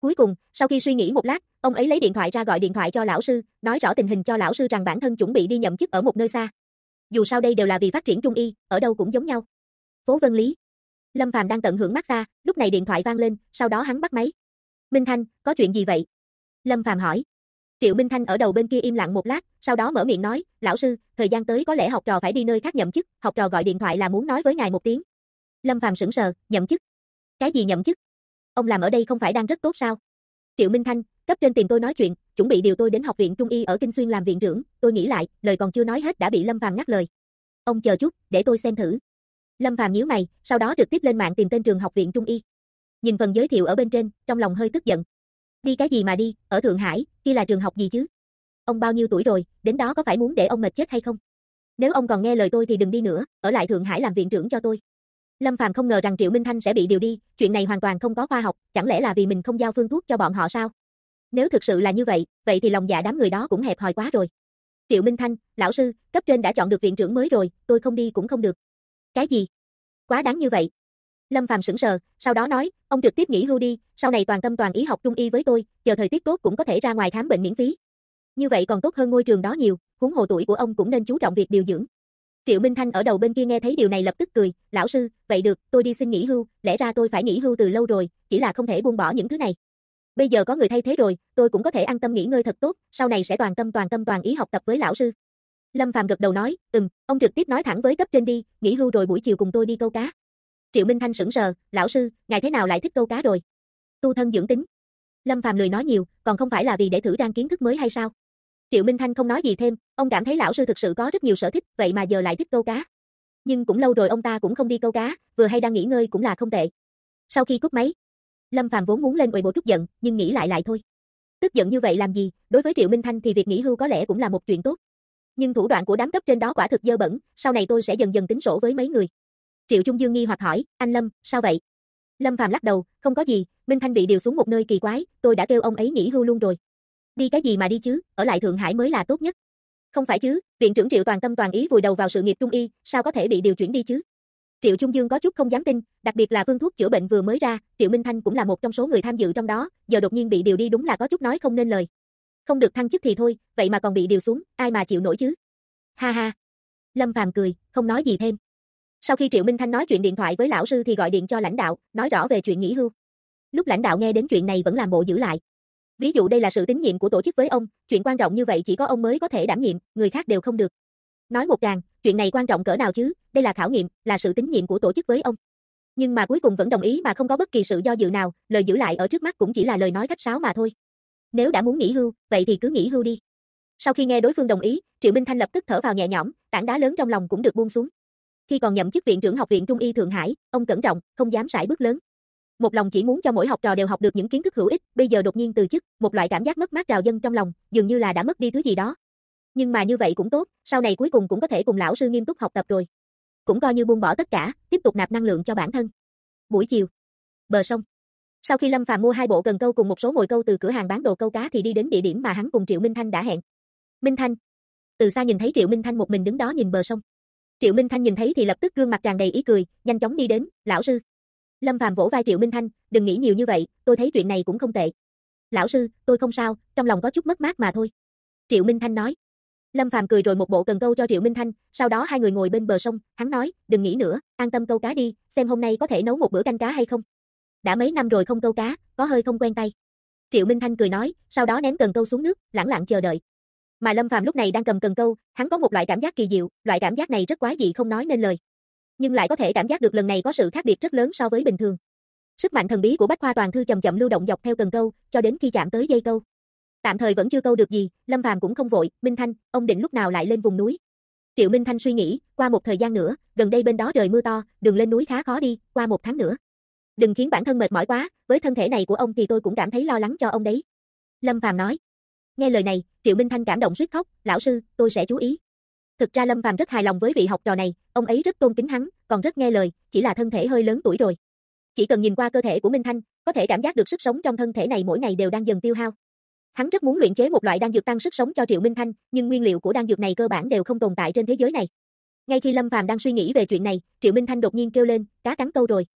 Cuối cùng, sau khi suy nghĩ một lát, ông ấy lấy điện thoại ra gọi điện thoại cho lão sư, nói rõ tình hình cho lão sư rằng bản thân chuẩn bị đi nhậm chức ở một nơi xa. Dù sao đây đều là vì phát triển trung y, ở đâu cũng giống nhau. Phố Vân Lý. Lâm Phàm đang tận hưởng massage, lúc này điện thoại vang lên, sau đó hắn bắt máy. Minh Thanh, có chuyện gì vậy? Lâm Phàm hỏi. Triệu Minh Thanh ở đầu bên kia im lặng một lát, sau đó mở miệng nói, lão sư, thời gian tới có lẽ học trò phải đi nơi khác nhậm chức, học trò gọi điện thoại là muốn nói với ngài một tiếng. Lâm Phàm sững sờ, nhậm chức? Cái gì nhậm chức? Ông làm ở đây không phải đang rất tốt sao? Triệu Minh Thanh, cấp trên tìm tôi nói chuyện, chuẩn bị điều tôi đến học viện Trung y ở Kinh Xuyên làm viện trưởng, tôi nghĩ lại, lời còn chưa nói hết đã bị Lâm Phàm ngắt lời. Ông chờ chút, để tôi xem thử. Lâm Phàm nhíu mày, sau đó trực tiếp lên mạng tìm tên trường học viện Trung y. Nhìn phần giới thiệu ở bên trên, trong lòng hơi tức giận. Đi cái gì mà đi, ở Thượng Hải, kia là trường học gì chứ? Ông bao nhiêu tuổi rồi, đến đó có phải muốn để ông mệt chết hay không? Nếu ông còn nghe lời tôi thì đừng đi nữa, ở lại Thượng Hải làm viện trưởng cho tôi. Lâm Phàm không ngờ rằng Triệu Minh Thanh sẽ bị điều đi, chuyện này hoàn toàn không có khoa học, chẳng lẽ là vì mình không giao phương thuốc cho bọn họ sao? Nếu thực sự là như vậy, vậy thì lòng dạ đám người đó cũng hẹp hòi quá rồi. Triệu Minh Thanh, lão sư, cấp trên đã chọn được viện trưởng mới rồi, tôi không đi cũng không được. Cái gì? Quá đáng như vậy. Lâm Phàm sững sờ, sau đó nói, ông trực tiếp nghỉ hưu đi, sau này toàn tâm toàn ý học trung y với tôi, chờ thời tiết tốt cũng có thể ra ngoài khám bệnh miễn phí. Như vậy còn tốt hơn ngôi trường đó nhiều, huống hồ tuổi của ông cũng nên chú trọng việc điều dưỡng. Triệu Minh Thanh ở đầu bên kia nghe thấy điều này lập tức cười, lão sư, vậy được, tôi đi xin nghỉ hưu, lẽ ra tôi phải nghỉ hưu từ lâu rồi, chỉ là không thể buông bỏ những thứ này. Bây giờ có người thay thế rồi, tôi cũng có thể an tâm nghỉ ngơi thật tốt, sau này sẽ toàn tâm toàn ý học tập với lão sư. Lâm Phàm gật đầu nói, ông trực tiếp nói thẳng với cấp trên đi, nghỉ hưu rồi buổi chiều cùng tôi đi câu cá. Triệu Minh Thanh sững sờ, lão sư, ngài thế nào lại thích câu cá rồi? Tu thân dưỡng tính. Lâm Phàm lười nói nhiều, còn không phải là vì để thử trang kiến thức mới hay sao? Triệu Minh Thanh không nói gì thêm, ông cảm thấy lão sư thực sự có rất nhiều sở thích, vậy mà giờ lại thích câu cá. Nhưng cũng lâu rồi ông ta cũng không đi câu cá, vừa hay đang nghỉ ngơi cũng là không tệ. Sau khi cúp máy, Lâm Phàm vốn muốn lên uầy bộ trút giận, nhưng nghĩ lại thôi. Tức giận như vậy làm gì, đối với Triệu Minh Thanh thì việc nghỉ hưu có lẽ cũng là một chuyện tốt. Nhưng thủ đoạn của đám cấp trên đó quả thực dơ bẩn, sau này tôi sẽ dần dần tính sổ với mấy người. Triệu Trung Dương nghi hoặc hỏi, anh Lâm, sao vậy? Lâm Phàm lắc đầu, không có gì, Minh Thanh bị điều xuống một nơi kỳ quái, tôi đã kêu ông ấy nghỉ hưu luôn rồi. Đi cái gì mà đi chứ, ở lại Thượng Hải mới là tốt nhất. Không phải chứ, viện trưởng Triệu toàn tâm toàn ý vùi đầu vào sự nghiệp trung y, sao có thể bị điều chuyển đi chứ? Triệu Trung Dương có chút không dám tin, đặc biệt là phương thuốc chữa bệnh vừa mới ra, Triệu Minh Thanh cũng là một trong số người tham dự trong đó, giờ đột nhiên bị điều đi đúng là có chút nói không nên lời. Không được thăng chức thì thôi, vậy mà còn bị điều xuống, ai mà chịu nổi chứ? Ha ha. Lâm Phàm cười, không nói gì thêm. Sau khi Triệu Minh Thanh nói chuyện điện thoại với lão sư thì gọi điện cho lãnh đạo, nói rõ về chuyện nghỉ hưu. Lúc lãnh đạo nghe đến chuyện này vẫn làm bộ giữ lại. Ví dụ đây là sự tín nhiệm của tổ chức với ông, chuyện quan trọng như vậy chỉ có ông mới có thể đảm nhiệm, người khác đều không được. Nói một tràng, chuyện này quan trọng cỡ nào chứ, đây là khảo nghiệm, là sự tín nhiệm của tổ chức với ông. Nhưng mà cuối cùng vẫn đồng ý mà không có bất kỳ sự do dự nào, lời giữ lại ở trước mắt cũng chỉ là lời nói khách sáo mà thôi. Nếu đã muốn nghỉ hưu, vậy thì cứ nghỉ hưu đi. Sau khi nghe đối phương đồng ý, Triệu Minh Thanh lập tức thở vào nhẹ nhõm, tảng đá lớn trong lòng cũng được buông xuống. Khi còn nhậm chức viện trưởng học viện Trung y Thượng Hải, ông cẩn trọng, không dám sải bước lớn. Một lòng chỉ muốn cho mỗi học trò đều học được những kiến thức hữu ích, bây giờ đột nhiên từ chức, một loại cảm giác mất mát trào dâng trong lòng, dường như là đã mất đi thứ gì đó. Nhưng mà như vậy cũng tốt, sau này cuối cùng cũng có thể cùng lão sư nghiêm túc học tập rồi. Cũng coi như buông bỏ tất cả, tiếp tục nạp năng lượng cho bản thân. Buổi chiều, bờ sông. Sau khi Lâm Phàm mua 2 bộ cần câu cùng một số mồi câu từ cửa hàng bán đồ câu cá thì đi đến địa điểm mà hắn cùng Triệu Minh Thanh đã hẹn. Minh Thanh. Từ xa nhìn thấy Triệu Minh Thanh một mình đứng đó nhìn bờ sông. Triệu Minh Thanh nhìn thấy thì lập tức gương mặt tràn đầy ý cười, nhanh chóng đi đến, lão sư. Lâm Phàm vỗ vai Triệu Minh Thanh, đừng nghĩ nhiều như vậy, tôi thấy chuyện này cũng không tệ. Lão sư, tôi không sao, trong lòng có chút mất mát mà thôi. Triệu Minh Thanh nói. Lâm Phàm cười rồi một bộ cần câu cho Triệu Minh Thanh, sau đó hai người ngồi bên bờ sông, hắn nói, đừng nghĩ nữa, an tâm câu cá đi, xem hôm nay có thể nấu một bữa canh cá hay không. Đã mấy năm rồi không câu cá, có hơi không quen tay. Triệu Minh Thanh cười nói, sau đó ném cần câu xuống nước, lẳng lặng chờ đợi. Mà Lâm Phàm lúc này đang cầm cần câu, hắn có một loại cảm giác kỳ diệu, loại cảm giác này rất quái dị không nói nên lời. Nhưng lại có thể cảm giác được lần này có sự khác biệt rất lớn so với bình thường. Sức mạnh thần bí của Bách Khoa Toàn Thư chậm chậm lưu động dọc theo cần câu, cho đến khi chạm tới dây câu. Tạm thời vẫn chưa câu được gì, Lâm Phàm cũng không vội, Minh Thanh, ông định lúc nào lại lên vùng núi? Triệu Minh Thanh suy nghĩ, qua một thời gian nữa, gần đây bên đó trời mưa to, đường lên núi khá khó đi, qua 1 tháng nữa. Đừng khiến bản thân mệt mỏi quá, với thân thể này của ông thì tôi cũng cảm thấy lo lắng cho ông đấy. Lâm Phàm nói. Nghe lời này, Triệu Minh Thanh cảm động suýt khóc, lão sư, tôi sẽ chú ý. Thực ra Lâm Phàm rất hài lòng với vị học trò này, ông ấy rất tôn kính hắn, còn rất nghe lời, chỉ là thân thể hơi lớn tuổi rồi. Chỉ cần nhìn qua cơ thể của Minh Thanh, có thể cảm giác được sức sống trong thân thể này mỗi ngày đều đang dần tiêu hao. Hắn rất muốn luyện chế một loại đan dược tăng sức sống cho Triệu Minh Thanh, nhưng nguyên liệu của đan dược này cơ bản đều không tồn tại trên thế giới này. Ngay khi Lâm Phàm đang suy nghĩ về chuyện này, Triệu Minh Thanh đột nhiên kêu lên, cá cắn câu rồi.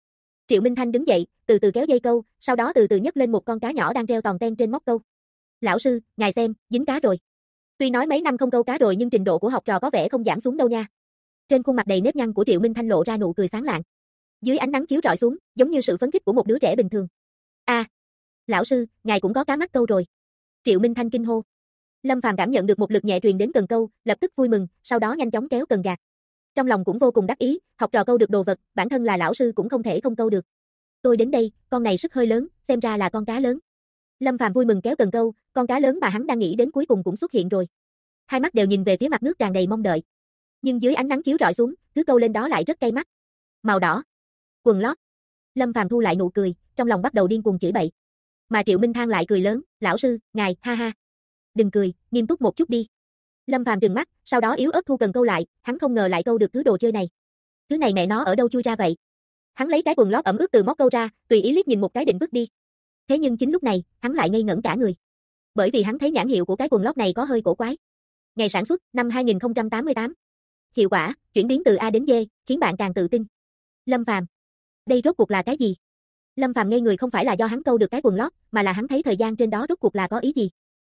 Triệu Minh Thanh đứng dậy, từ từ kéo dây câu, sau đó từ từ nhấc lên một con cá nhỏ đang treo tòn ten trên móc câu. Lão sư, ngài xem, dính cá rồi. Tuy nói mấy năm không câu cá rồi nhưng trình độ của học trò có vẻ không giảm xuống đâu nha. Trên khuôn mặt đầy nếp nhăn của Triệu Minh Thanh lộ ra nụ cười sáng lạng. Dưới ánh nắng chiếu rọi xuống, giống như sự phấn khích của một đứa trẻ bình thường. À, lão sư, ngài cũng có cá mắc câu rồi. Triệu Minh Thanh kinh hô. Lâm Phàm cảm nhận được một lực nhẹ truyền đến cần câu, lập tức vui mừng, sau đó nhanh chóng kéo cần gạt. Trong lòng cũng vô cùng đắc ý, học trò câu được đồ vật, bản thân là lão sư cũng không thể không câu được. Tôi đến đây, con này sức hơi lớn, xem ra là con cá lớn. Lâm Phàm vui mừng kéo cần câu, con cá lớn mà hắn đang nghĩ đến cuối cùng cũng xuất hiện rồi. Hai mắt đều nhìn về phía mặt nước tràn đầy mong đợi. Nhưng dưới ánh nắng chiếu rọi xuống, cứ câu lên đó lại rất cay mắt. Màu đỏ. Quần lót. Lâm Phàm thu lại nụ cười, trong lòng bắt đầu điên cuồng chửi bậy. Mà Triệu Minh Thang lại cười lớn, lão sư, ngài, ha ha. Đừng cười, nghiêm túc một chút đi. Lâm Phàm trừng mắt, sau đó yếu ớt thu cần câu lại, hắn không ngờ lại câu được thứ đồ chơi này. Thứ này mẹ nó ở đâu chui ra vậy? Hắn lấy cái quần lót ẩm ướt từ móc câu ra, tùy ý liếc nhìn một cái định vứt đi. Thế nhưng chính lúc này, hắn lại ngây ngẩn cả người. Bởi vì hắn thấy nhãn hiệu của cái quần lót này có hơi cổ quái. Ngày sản xuất, năm 2088. Hiệu quả, chuyển biến từ A đến D, khiến bạn càng tự tin. Lâm Phàm, đây rốt cuộc là cái gì? Lâm Phàm ngây người không phải là do hắn câu được cái quần lót, mà là hắn thấy thời gian trên đó rốt cuộc là có ý gì.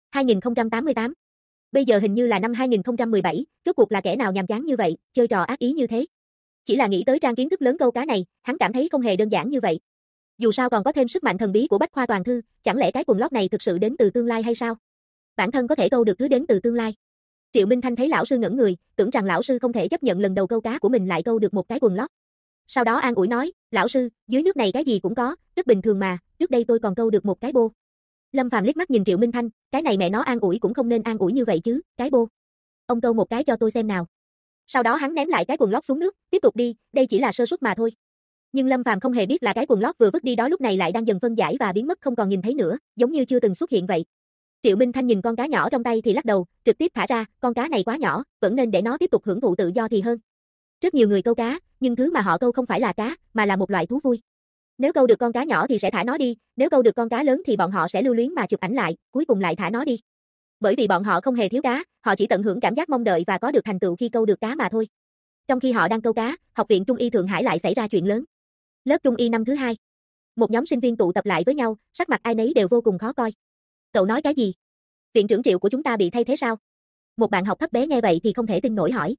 2088. Bây giờ hình như là năm 2017, rốt cuộc là kẻ nào nhàm chán như vậy, chơi trò ác ý như thế. Chỉ là nghĩ tới trang kiến thức lớn câu cá này, hắn cảm thấy không hề đơn giản như vậy. Dù sao còn có thêm sức mạnh thần bí của Bách Khoa Toàn Thư, chẳng lẽ cái quần lót này thực sự đến từ tương lai hay sao? Bản thân có thể câu được thứ đến từ tương lai. Triệu Minh Thanh thấy lão sư ngẩn người, tưởng rằng lão sư không thể chấp nhận lần đầu câu cá của mình lại câu được một cái quần lót. Sau đó an ủi nói, lão sư, dưới nước này cái gì cũng có, rất bình thường mà, trước đây tôi còn câu được một cái bô. Lâm Phàm liếc mắt nhìn Triệu Minh Thanh, cái này mẹ nó an ủi cũng không nên an ủi như vậy chứ, cái bô. Ông câu một cái cho tôi xem nào. Sau đó hắn ném lại cái quần lót xuống nước, tiếp tục đi, đây chỉ là sơ suất mà thôi. Nhưng Lâm Phàm không hề biết là cái quần lót vừa vứt đi đó lúc này lại đang dần phân giải và biến mất không còn nhìn thấy nữa, giống như chưa từng xuất hiện vậy. Triệu Minh Thanh nhìn con cá nhỏ trong tay thì lắc đầu, trực tiếp thả ra, con cá này quá nhỏ, vẫn nên để nó tiếp tục hưởng thụ tự do thì hơn. Rất nhiều người câu cá, nhưng thứ mà họ câu không phải là cá, mà là một loại thú vui. Nếu câu được con cá nhỏ thì sẽ thả nó đi, nếu câu được con cá lớn thì bọn họ sẽ lưu luyến mà chụp ảnh lại, cuối cùng lại thả nó đi. Bởi vì bọn họ không hề thiếu cá, họ chỉ tận hưởng cảm giác mong đợi và có được thành tựu khi câu được cá mà thôi. Trong khi họ đang câu cá, Học viện Trung y Thượng Hải lại xảy ra chuyện lớn. Lớp Trung y năm thứ 2. Một nhóm sinh viên tụ tập lại với nhau, sắc mặt ai nấy đều vô cùng khó coi. Cậu nói cái gì? Viện trưởng Triệu của chúng ta bị thay thế sao? Một bạn học thấp bé nghe vậy thì không thể tin nổi hỏi.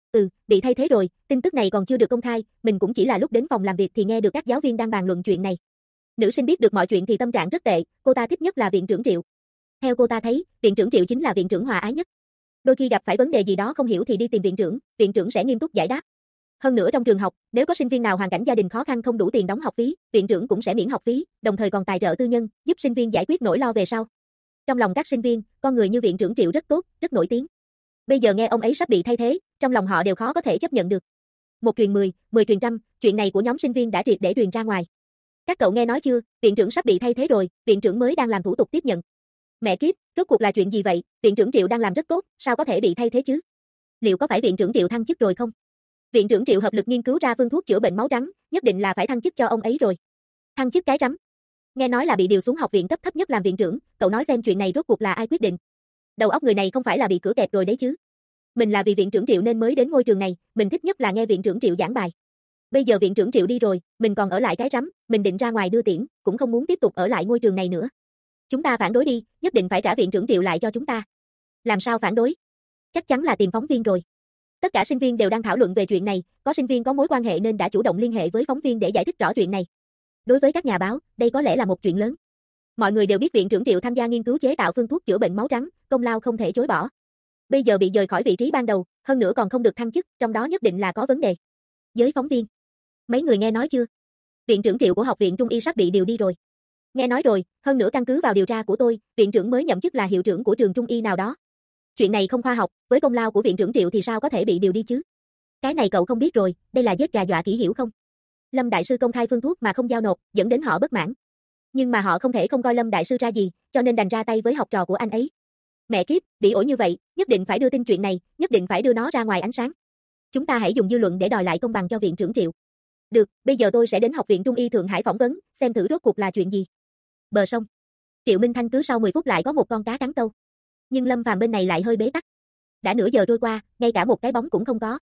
Bị thay thế rồi, tin tức này còn chưa được công khai, mình cũng chỉ là lúc đến phòng làm việc thì nghe được các giáo viên đang bàn luận chuyện này. Nữ sinh biết được mọi chuyện thì tâm trạng rất tệ, cô ta thích nhất là viện trưởng Triệu. Theo cô ta thấy, viện trưởng Triệu chính là viện trưởng hòa ái nhất. Đôi khi gặp phải vấn đề gì đó không hiểu thì đi tìm viện trưởng sẽ nghiêm túc giải đáp. Hơn nữa trong trường học, nếu có sinh viên nào hoàn cảnh gia đình khó khăn không đủ tiền đóng học phí, viện trưởng cũng sẽ miễn học phí, đồng thời còn tài trợ tư nhân, giúp sinh viên giải quyết nỗi lo về sau. Trong lòng các sinh viên, con người như viện trưởng Triệu rất tốt, rất nổi tiếng. Bây giờ nghe ông ấy sắp bị thay thế, trong lòng họ đều khó có thể chấp nhận được. Một truyền 10, 10 truyền trăm, chuyện này của nhóm sinh viên đã triệt để truyền ra ngoài. Các cậu nghe nói chưa, viện trưởng sắp bị thay thế rồi, viện trưởng mới đang làm thủ tục tiếp nhận. Mẹ kiếp, rốt cuộc là chuyện gì vậy, viện trưởng Triệu đang làm rất tốt, sao có thể bị thay thế chứ? Liệu có phải viện trưởng Triệu thăng chức rồi không? Viện trưởng Triệu hợp lực nghiên cứu ra phương thuốc chữa bệnh máu trắng, nhất định là phải thăng chức cho ông ấy rồi. Thăng chức cái rắm. Nghe nói là bị điều xuống học viện cấp thấp nhất làm viện trưởng, cậu nói xem chuyện này rốt cuộc là ai quyết định? Đầu óc người này không phải là bị cửa kẹp rồi đấy chứ? Mình là vì viện trưởng Triệu nên mới đến ngôi trường này, mình thích nhất là nghe viện trưởng Triệu giảng bài. Bây giờ viện trưởng Triệu đi rồi, mình còn ở lại cái rắm, mình định ra ngoài đưa tiễn, cũng không muốn tiếp tục ở lại ngôi trường này nữa. Chúng ta phản đối đi, nhất định phải trả viện trưởng Triệu lại cho chúng ta. Làm sao phản đối? Chắc chắn là tìm phóng viên rồi. Tất cả sinh viên đều đang thảo luận về chuyện này, có sinh viên có mối quan hệ nên đã chủ động liên hệ với phóng viên để giải thích rõ chuyện này. Đối với các nhà báo, đây có lẽ là một chuyện lớn. Mọi người đều biết viện trưởng Triệu tham gia nghiên cứu chế tạo phương thuốc chữa bệnh máu trắng, công lao không thể chối bỏ. Bây giờ bị dời khỏi vị trí ban đầu, hơn nữa còn không được thăng chức, trong đó nhất định là có vấn đề. Với phóng viên, mấy người nghe nói chưa? Viện trưởng Triệu của Học viện Trung y sắp bị điều đi rồi. Nghe nói rồi, hơn nữa căn cứ vào điều tra của tôi, viện trưởng mới nhậm chức là hiệu trưởng của trường Trung y nào đó. Chuyện này không khoa học, với công lao của viện trưởng Triệu thì sao có thể bị điều đi chứ? Cái này cậu không biết rồi, đây là giết gà dọa khỉ hiểu không? Lâm đại sư công khai phương thuốc mà không giao nộp, dẫn đến họ bất mãn. Nhưng mà họ không thể không coi Lâm đại sư ra gì, cho nên đành ra tay với học trò của anh ấy. Mẹ kiếp, bị ổi như vậy, nhất định phải đưa tin chuyện này, nhất định phải đưa nó ra ngoài ánh sáng. Chúng ta hãy dùng dư luận để đòi lại công bằng cho viện trưởng Triệu. Được, bây giờ tôi sẽ đến Học viện Trung y Thượng Hải phỏng vấn, xem thử rốt cuộc là chuyện gì. Bờ sông. Triệu Minh Thanh cứ sau 10 phút lại có một con cá cắn câu. Nhưng Lâm Phàm bên này lại hơi bế tắc. Đã nửa giờ trôi qua, ngay cả một cái bóng cũng không có.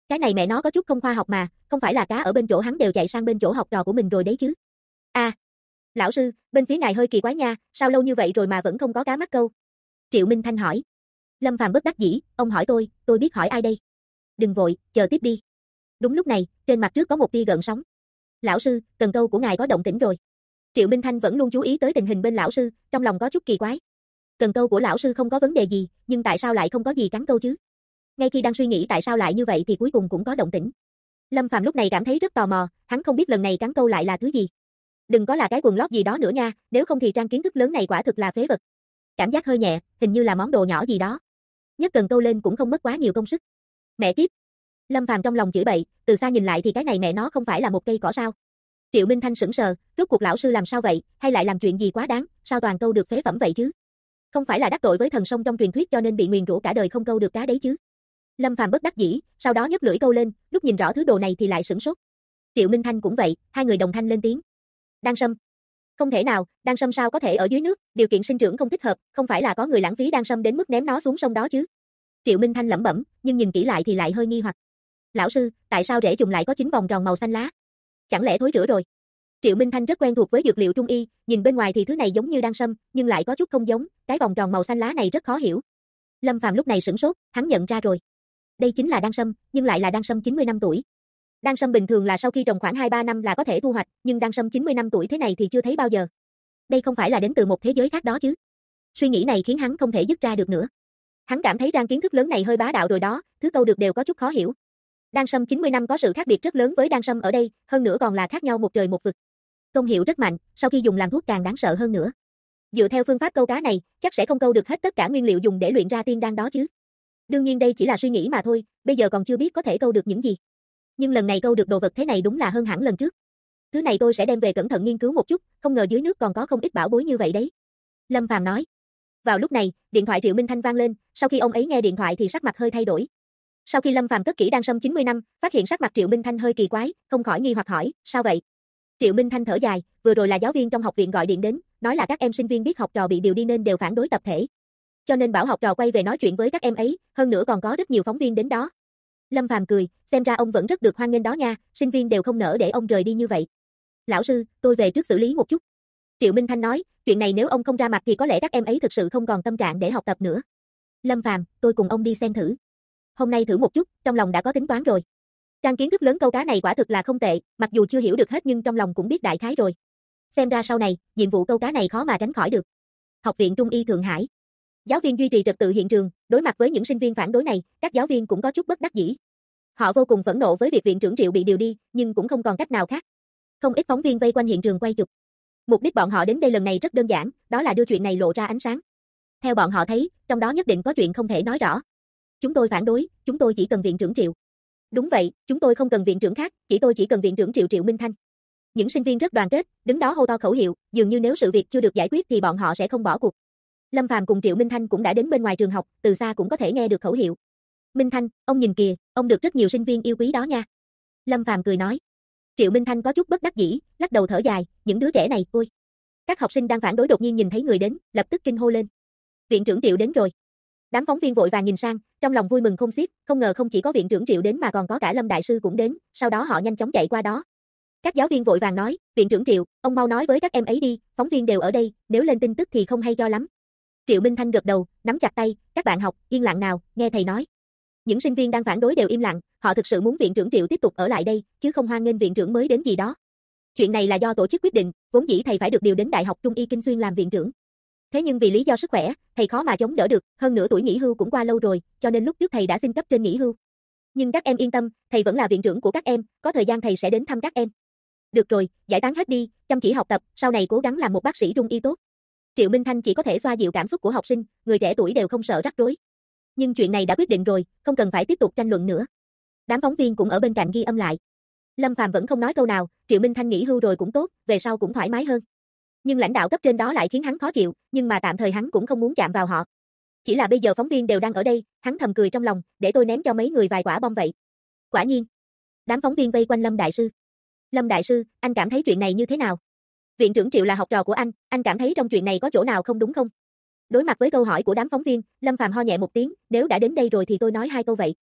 Cái này mẹ nó có chút không khoa học mà, không phải là cá ở bên chỗ hắn đều chạy sang bên chỗ học trò của mình rồi đấy chứ. À, lão sư, bên phía ngài hơi kỳ quái nha, sao lâu như vậy rồi mà vẫn không có cá mắc câu? Triệu Minh Thanh hỏi. Lâm Phàm bất đắc dĩ, ông hỏi tôi biết hỏi ai đây? Đừng vội, chờ tiếp đi. Đúng lúc này, trên mặt trước có một tia gợn sóng. Lão sư, cần câu của ngài có động tĩnh rồi. Triệu Minh Thanh vẫn luôn chú ý tới tình hình bên lão sư, trong lòng có chút kỳ quái. Cần câu của lão sư không có vấn đề gì, nhưng tại sao lại không có gì cắn câu chứ? Ngay khi đang suy nghĩ tại sao lại như vậy thì cuối cùng cũng có động tĩnh. Lâm Phàm lúc này cảm thấy rất tò mò, hắn không biết lần này cắn câu lại là thứ gì. Đừng có là cái quần lót gì đó nữa nha, nếu không thì trang kiến thức lớn này quả thực là phế vật. Cảm giác hơi nhẹ, hình như là món đồ nhỏ gì đó. Nhất cần câu lên cũng không mất quá nhiều công sức. Mẹ kiếp. Lâm Phàm trong lòng chửi bậy, từ xa nhìn lại thì cái này mẹ nó không phải là một cây cỏ sao? Triệu Minh Thanh sững sờ, rốt cuộc lão sư làm sao vậy, hay lại làm chuyện gì quá đáng, sao toàn câu được phế phẩm vậy chứ? Không phải là đắc tội với thần sông trong truyền thuyết cho nên bị nguyền rủa cả đời không câu được cá đấy chứ? Lâm Phàm bất đắc dĩ, sau đó nhấc lưỡi câu lên, lúc nhìn rõ thứ đồ này thì lại sửng sốt. Triệu Minh Thanh cũng vậy, hai người đồng thanh lên tiếng. Đan sâm. Không thể nào, đan sâm sao có thể ở dưới nước, điều kiện sinh trưởng không thích hợp, không phải là có người lãng phí đan sâm đến mức ném nó xuống sông đó chứ? Triệu Minh Thanh lẩm bẩm, nhưng nhìn kỹ lại thì lại hơi nghi hoặc. Lão sư, tại sao rễ trùng lại có 9 vòng tròn màu xanh lá? Chẳng lẽ thối rữa rồi? Triệu Minh Thanh rất quen thuộc với dược liệu trung y, nhìn bên ngoài thì thứ này giống như đan sâm, nhưng lại có chút không giống, cái vòng tròn màu xanh lá này rất khó hiểu. Lâm Phàm lúc này sửng sốt, hắn nhận ra rồi. Đây chính là đan sâm, nhưng lại là đan sâm 90 năm tuổi. Đan sâm bình thường là sau khi trồng khoảng 2-3 năm là có thể thu hoạch, nhưng đan sâm 90 năm tuổi thế này thì chưa thấy bao giờ. Đây không phải là đến từ một thế giới khác đó chứ? Suy nghĩ này khiến hắn không thể dứt ra được nữa. Hắn cảm thấy trang kiến thức lớn này hơi bá đạo rồi đó, thứ câu được đều có chút khó hiểu. Đan sâm 90 năm có sự khác biệt rất lớn với đan sâm ở đây, hơn nữa còn là khác nhau một trời một vực. Công hiệu rất mạnh, sau khi dùng làm thuốc càng đáng sợ hơn nữa. Dựa theo phương pháp câu cá này, chắc sẽ không câu được hết tất cả nguyên liệu dùng để luyện ra tiên đan đó chứ. Đương nhiên đây chỉ là suy nghĩ mà thôi, bây giờ còn chưa biết có thể câu được những gì. Nhưng lần này câu được đồ vật thế này đúng là hơn hẳn lần trước. Thứ này tôi sẽ đem về cẩn thận nghiên cứu một chút, không ngờ dưới nước còn có không ít bảo bối như vậy đấy. Lâm Phàm nói. Vào lúc này, điện thoại Triệu Minh Thanh vang lên, sau khi ông ấy nghe điện thoại thì sắc mặt hơi thay đổi. Sau khi Lâm Phàm cất kỹ đan sâm 90 năm, phát hiện sắc mặt Triệu Minh Thanh hơi kỳ quái, không khỏi nghi hoặc hỏi, sao vậy? Triệu Minh Thanh thở dài, vừa rồi là giáo viên trong học viện gọi điện đến, nói là các em sinh viên biết học trò bị điều đi nên đều phản đối tập thể. Cho nên bảo học trò quay về nói chuyện với các em ấy, hơn nữa còn có rất nhiều phóng viên đến đó. Lâm Phàm cười, xem ra ông vẫn rất được hoan nghênh đó nha, sinh viên đều không nỡ để ông rời đi như vậy. Lão sư, tôi về trước xử lý một chút. Triệu Minh Thanh nói, chuyện này nếu ông không ra mặt thì có lẽ các em ấy thực sự không còn tâm trạng để học tập nữa. Lâm Phàm, tôi cùng ông đi xem thử. Hôm nay thử một chút, trong lòng đã có tính toán rồi. Trang kiến thức lớn câu cá này quả thực là không tệ, mặc dù chưa hiểu được hết nhưng trong lòng cũng biết đại khái rồi. Xem ra sau này, nhiệm vụ câu cá này khó mà tránh khỏi được. Học viện Trung y Thượng Hải. Giáo viên duy trì trật tự hiện trường, đối mặt với những sinh viên phản đối này, các giáo viên cũng có chút bất đắc dĩ. Họ vô cùng phẫn nộ với việc viện trưởng Triệu bị điều đi, nhưng cũng không còn cách nào khác. Không ít phóng viên vây quanh hiện trường quay chụp. Mục đích bọn họ đến đây lần này rất đơn giản, đó là đưa chuyện này lộ ra ánh sáng. Theo bọn họ thấy, trong đó nhất định có chuyện không thể nói rõ. Chúng tôi phản đối, chúng tôi chỉ cần viện trưởng Triệu. Đúng vậy, chúng tôi không cần viện trưởng khác, tôi chỉ cần viện trưởng Triệu Triệu Minh Thanh. Những sinh viên rất đoàn kết, đứng đó hô to khẩu hiệu, dường như nếu sự việc chưa được giải quyết thì bọn họ sẽ không bỏ cuộc. Lâm Phàm cùng Triệu Minh Thanh cũng đã đến bên ngoài trường học, từ xa cũng có thể nghe được khẩu hiệu. Minh Thanh, ông nhìn kìa, ông được rất nhiều sinh viên yêu quý đó nha. Lâm Phàm cười nói. Triệu Minh Thanh có chút bất đắc dĩ, lắc đầu thở dài, những đứa trẻ này, ôi. Các học sinh đang phản đối đột nhiên nhìn thấy người đến, lập tức kinh hô lên. Viện trưởng Triệu đến rồi. Đám phóng viên vội vàng nhìn sang, trong lòng vui mừng không xiết, không ngờ không chỉ có viện trưởng Triệu đến mà còn có cả Lâm đại sư cũng đến, sau đó họ nhanh chóng chạy qua đó. Các giáo viên vội vàng nói, viện trưởng Triệu, ông mau nói với các em ấy đi, phóng viên đều ở đây, nếu lên tin tức thì không hay cho lắm. Triệu Minh Thanh gật đầu, nắm chặt tay, các bạn học, yên lặng nào, nghe thầy nói. Những sinh viên đang phản đối đều im lặng, họ thực sự muốn viện trưởng Triệu tiếp tục ở lại đây, chứ không hoan nghênh viện trưởng mới đến gì đó. Chuyện này là do tổ chức quyết định, vốn dĩ thầy phải được điều đến Đại học Trung y Kinh Xuyên làm viện trưởng. Thế nhưng vì lý do sức khỏe, thầy khó mà chống đỡ được, hơn nữa tuổi nghỉ hưu cũng qua lâu rồi, cho nên lúc trước thầy đã xin cấp trên nghỉ hưu. Nhưng các em yên tâm, thầy vẫn là viện trưởng của các em, có thời gian thầy sẽ đến thăm các em. Được rồi, giải tán hết đi, chăm chỉ học tập, sau này cố gắng làm một bác sĩ trung y tốt. Triệu Minh Thanh chỉ có thể xoa dịu cảm xúc của học sinh, người trẻ tuổi đều không sợ rắc rối. Nhưng chuyện này đã quyết định rồi, không cần phải tiếp tục tranh luận nữa. Đám phóng viên cũng ở bên cạnh ghi âm lại. Lâm Phàm vẫn không nói câu nào, Triệu Minh Thanh nghỉ hưu rồi cũng tốt, về sau cũng thoải mái hơn. Nhưng lãnh đạo cấp trên đó lại khiến hắn khó chịu, nhưng mà tạm thời hắn cũng không muốn chạm vào họ. Chỉ là bây giờ phóng viên đều đang ở đây, hắn thầm cười trong lòng, để tôi ném cho mấy người vài quả bom vậy. Quả nhiên. Đám phóng viên vây quanh Lâm đại sư. Lâm đại sư, anh cảm thấy chuyện này như thế nào? Viện trưởng Triệu là học trò của anh cảm thấy trong chuyện này có chỗ nào không đúng không? Đối mặt với câu hỏi của đám phóng viên, Lâm Phàm ho nhẹ một tiếng, nếu đã đến đây rồi thì tôi nói hai câu vậy.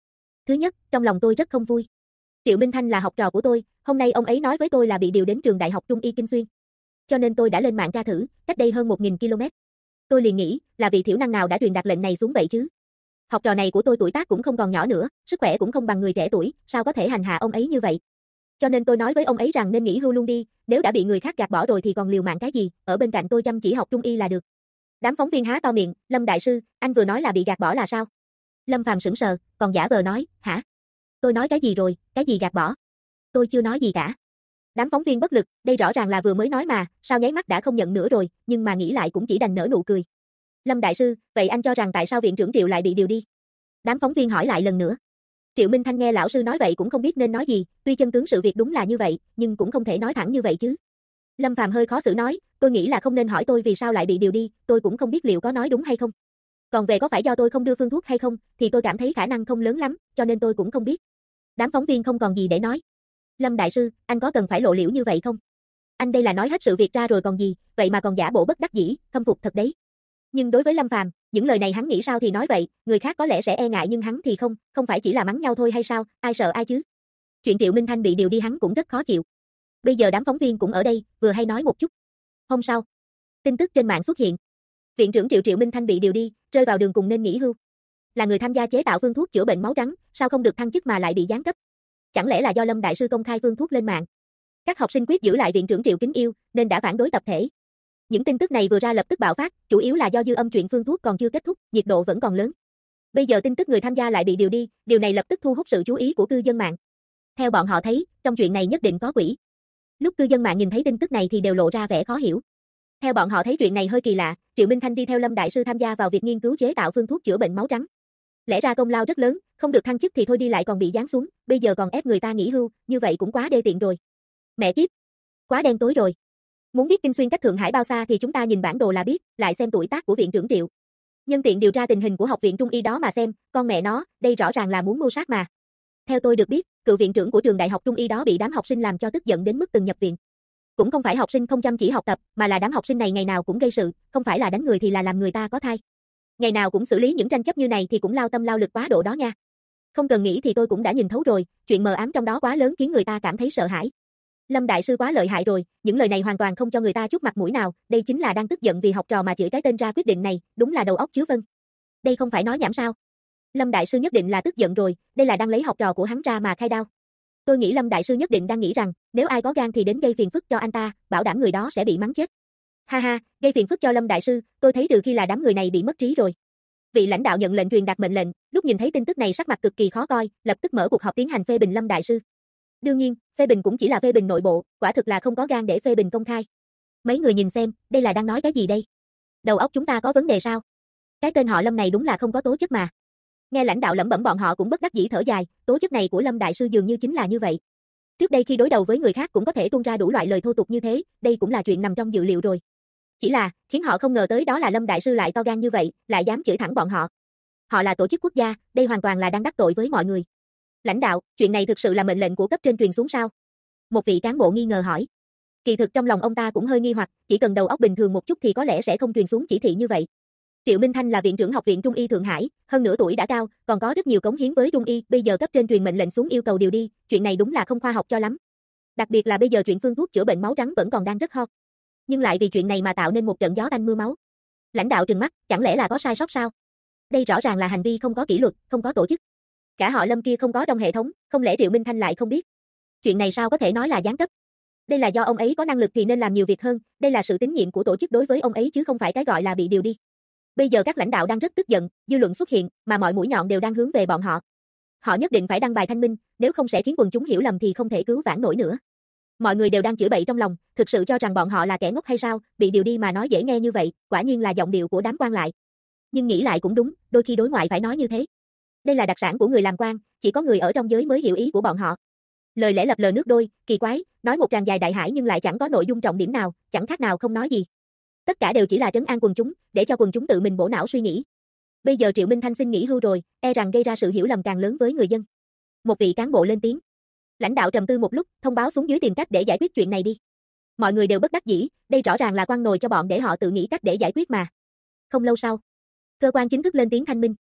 Thứ nhất, trong lòng tôi rất không vui. Triệu Minh Thanh là học trò của tôi, hôm nay ông ấy nói với tôi là bị điều đến trường Đại học Trung y Kinh Xuyên. Cho nên tôi đã lên mạng tra thử, cách đây hơn 1000 km. Tôi liền nghĩ, là vị thiểu năng nào đã truyền đạt lệnh này xuống vậy chứ? Học trò này của tôi tuổi tác cũng không còn nhỏ nữa, sức khỏe cũng không bằng người trẻ tuổi, sao có thể hành hạ ông ấy như vậy? Cho nên tôi nói với ông ấy rằng nên nghỉ hưu luôn đi, nếu đã bị người khác gạt bỏ rồi thì còn liều mạng cái gì, ở bên cạnh tôi chăm chỉ học Trung y là được. Đám phóng viên há to miệng, Lâm đại sư, anh vừa nói là bị gạt bỏ là sao? Lâm Phàm sững sờ, còn giả vờ nói, hả? Tôi nói cái gì rồi, cái gì gạt bỏ? Tôi chưa nói gì cả. Đám phóng viên bất lực, đây rõ ràng là vừa mới nói mà, sao nháy mắt đã không nhận nữa rồi, nhưng mà nghĩ lại cũng chỉ đành nở nụ cười. Lâm đại sư, vậy anh cho rằng tại sao viện trưởng Triệu lại bị điều đi? Đám phóng viên hỏi lại lần nữa. Triệu Minh Thanh nghe lão sư nói vậy cũng không biết nên nói gì, tuy chân tướng sự việc đúng là như vậy, nhưng cũng không thể nói thẳng như vậy chứ. Lâm Phàm hơi khó xử nói, tôi nghĩ là không nên hỏi tôi vì sao lại bị điều đi, tôi cũng không biết liệu có nói đúng hay không. Còn về có phải do tôi không đưa phương thuốc hay không, thì tôi cảm thấy khả năng không lớn lắm, cho nên tôi cũng không biết. Đám phóng viên không còn gì để nói. Lâm đại sư, anh có cần phải lộ liễu như vậy không? Anh đây là nói hết sự việc ra rồi còn gì, vậy mà còn giả bộ bất đắc dĩ, khâm phục thật đấy. Nhưng đối với Lâm Phàm, những lời này hắn nghĩ sao thì nói vậy, người khác có lẽ sẽ e ngại nhưng hắn thì không phải chỉ là mắng nhau thôi hay sao, ai sợ ai chứ. Chuyện Triệu Minh Thanh bị điều đi hắn cũng rất khó chịu. Bây giờ đám phóng viên cũng ở đây, vừa hay nói một chút. Hôm sau, tin tức trên mạng xuất hiện. Viện trưởng Triệu Minh Thanh bị điều đi, rơi vào đường cùng nên nghỉ hưu. Là người tham gia chế tạo phương thuốc chữa bệnh máu trắng, sao không được thăng chức mà lại bị giáng cấp? Chẳng lẽ là do Lâm đại sư công khai phương thuốc lên mạng? Các học sinh quyết giữ lại viện trưởng Triệu kính yêu, nên đã phản đối tập thể. Những tin tức này vừa ra lập tức bạo phát, chủ yếu là do dư âm chuyện phương thuốc còn chưa kết thúc, nhiệt độ vẫn còn lớn. Bây giờ tin tức người tham gia lại bị điều đi, điều này lập tức thu hút sự chú ý của cư dân mạng. Theo bọn họ thấy, trong chuyện này nhất định có quỷ. Lúc cư dân mạng nhìn thấy tin tức này thì đều lộ ra vẻ khó hiểu. Theo bọn họ thấy chuyện này hơi kỳ lạ, Triệu Minh Thanh đi theo Lâm đại sư tham gia vào việc nghiên cứu chế tạo phương thuốc chữa bệnh máu trắng. Lẽ ra công lao rất lớn, không được thăng chức thì thôi đi lại còn bị giáng xuống, bây giờ còn ép người ta nghỉ hưu, như vậy cũng quá đê tiện rồi. Mẹ kiếp, quá đen tối rồi. Muốn biết Kinh Xuyên cách Thượng Hải bao xa thì chúng ta nhìn bản đồ là biết, lại xem tuổi tác của viện trưởng Triệu. Nhân tiện điều tra tình hình của học viện Trung y đó mà xem, con mẹ nó, đây rõ ràng là muốn mưu sát mà. Theo tôi được biết, cựu viện trưởng của trường Đại học Trung y đó bị đám học sinh làm cho tức giận đến mức từng nhập viện. Cũng không phải học sinh không chăm chỉ học tập, mà là đám học sinh này ngày nào cũng gây sự, không phải là đánh người thì là làm người ta có thai. Ngày nào cũng xử lý những tranh chấp như này thì cũng lao tâm lao lực quá độ đó nha. Không cần nghĩ thì tôi cũng đã nhìn thấu rồi, chuyện mờ ám trong đó quá lớn khiến người ta cảm thấy sợ hãi. Lâm đại sư quá lợi hại rồi, những lời này hoàn toàn không cho người ta chút mặt mũi nào, đây chính là đang tức giận vì học trò mà chửi cái tên ra quyết định này, đúng là đầu óc chứa vân. Đây không phải nói nhảm sao? Lâm đại sư nhất định là tức giận rồi, đây là đang lấy học trò của hắn ra mà khai đao. Tôi nghĩ Lâm đại sư nhất định đang nghĩ rằng, nếu ai có gan thì đến gây phiền phức cho anh ta, bảo đảm người đó sẽ bị mắng chết. Ha ha, gây phiền phức cho Lâm đại sư, tôi thấy trừ khi là đám người này bị mất trí rồi. Vị lãnh đạo nhận lệnh truyền đạt mệnh lệnh, lúc nhìn thấy tin tức này sắc mặt cực kỳ khó coi, lập tức mở cuộc họp tiến hành phê bình Lâm đại sư. Đương nhiên, phê bình cũng chỉ là phê bình nội bộ, quả thực là không có gan để phê bình công khai. Mấy người nhìn xem, đây là đang nói cái gì đây? Đầu óc chúng ta có vấn đề sao? Cái tên họ Lâm này đúng là không có tố chất mà. Nghe lãnh đạo lẩm bẩm bọn họ cũng bất đắc dĩ thở dài, tố chất này của Lâm đại sư dường như chính là như vậy. Trước đây khi đối đầu với người khác cũng có thể tuôn ra đủ loại lời thô tục như thế, đây cũng là chuyện nằm trong dự liệu rồi. Chỉ là, khiến họ không ngờ tới đó là Lâm đại sư lại to gan như vậy, lại dám chửi thẳng bọn họ. Họ là tổ chức quốc gia, đây hoàn toàn là đang đắc tội với mọi người. Lãnh đạo, chuyện này thực sự là mệnh lệnh của cấp trên truyền xuống sao? Một vị cán bộ nghi ngờ hỏi. Kỳ thực trong lòng ông ta cũng hơi nghi hoặc, chỉ cần đầu óc bình thường một chút thì có lẽ sẽ không truyền xuống chỉ thị như vậy. Triệu Minh Thanh là viện trưởng học viện Trung y Thượng Hải, hơn nữa tuổi đã cao, còn có rất nhiều cống hiến với Trung y, bây giờ cấp trên truyền mệnh lệnh xuống yêu cầu điều đi, chuyện này đúng là không khoa học cho lắm. Đặc biệt là bây giờ chuyện phương thuốc chữa bệnh máu trắng vẫn còn đang rất hot. Nhưng lại vì chuyện này mà tạo nên một trận gió tanh mưa máu. Lãnh đạo trừng mắt, chẳng lẽ là có sai sót sao? Đây rõ ràng là hành vi không có kỷ luật, không có tổ chức. Cả họ Lâm kia không có trong hệ thống, không lẽ Triệu Minh Thanh lại không biết? Chuyện này sao có thể nói là giáng cấp? Đây là do ông ấy có năng lực thì nên làm nhiều việc hơn, đây là sự tín nhiệm của tổ chức đối với ông ấy chứ không phải cái gọi là bị điều đi. Bây giờ các lãnh đạo đang rất tức giận, dư luận xuất hiện, mà mọi mũi nhọn đều đang hướng về bọn họ. Họ nhất định phải đăng bài thanh minh, nếu không sẽ khiến quần chúng hiểu lầm thì không thể cứu vãn nổi nữa. Mọi người đều đang chửi bậy trong lòng, thực sự cho rằng bọn họ là kẻ ngốc hay sao, bị điều đi mà nói dễ nghe như vậy, quả nhiên là giọng điệu của đám quan lại. Nhưng nghĩ lại cũng đúng, đôi khi đối ngoại phải nói như thế. Đây là đặc sản của người làm quan, chỉ có người ở trong giới mới hiểu ý của bọn họ. Lời lẽ lập lờ nước đôi, kỳ quái, nói một tràng dài đại hải nhưng lại chẳng có nội dung trọng điểm nào, chẳng khác nào không nói gì. Tất cả đều chỉ là trấn an quần chúng, để cho quần chúng tự mình bổ não suy nghĩ. Bây giờ Triệu Minh Thanh xin nghỉ hưu rồi, e rằng gây ra sự hiểu lầm càng lớn với người dân. Một vị cán bộ lên tiếng. Lãnh đạo trầm tư một lúc, thông báo xuống dưới tìm cách để giải quyết chuyện này đi. Mọi người đều bất đắc dĩ, đây rõ ràng là quăng nồi cho bọn để họ tự nghĩ cách để giải quyết mà. Không lâu sau, cơ quan chính thức lên tiếng thanh minh.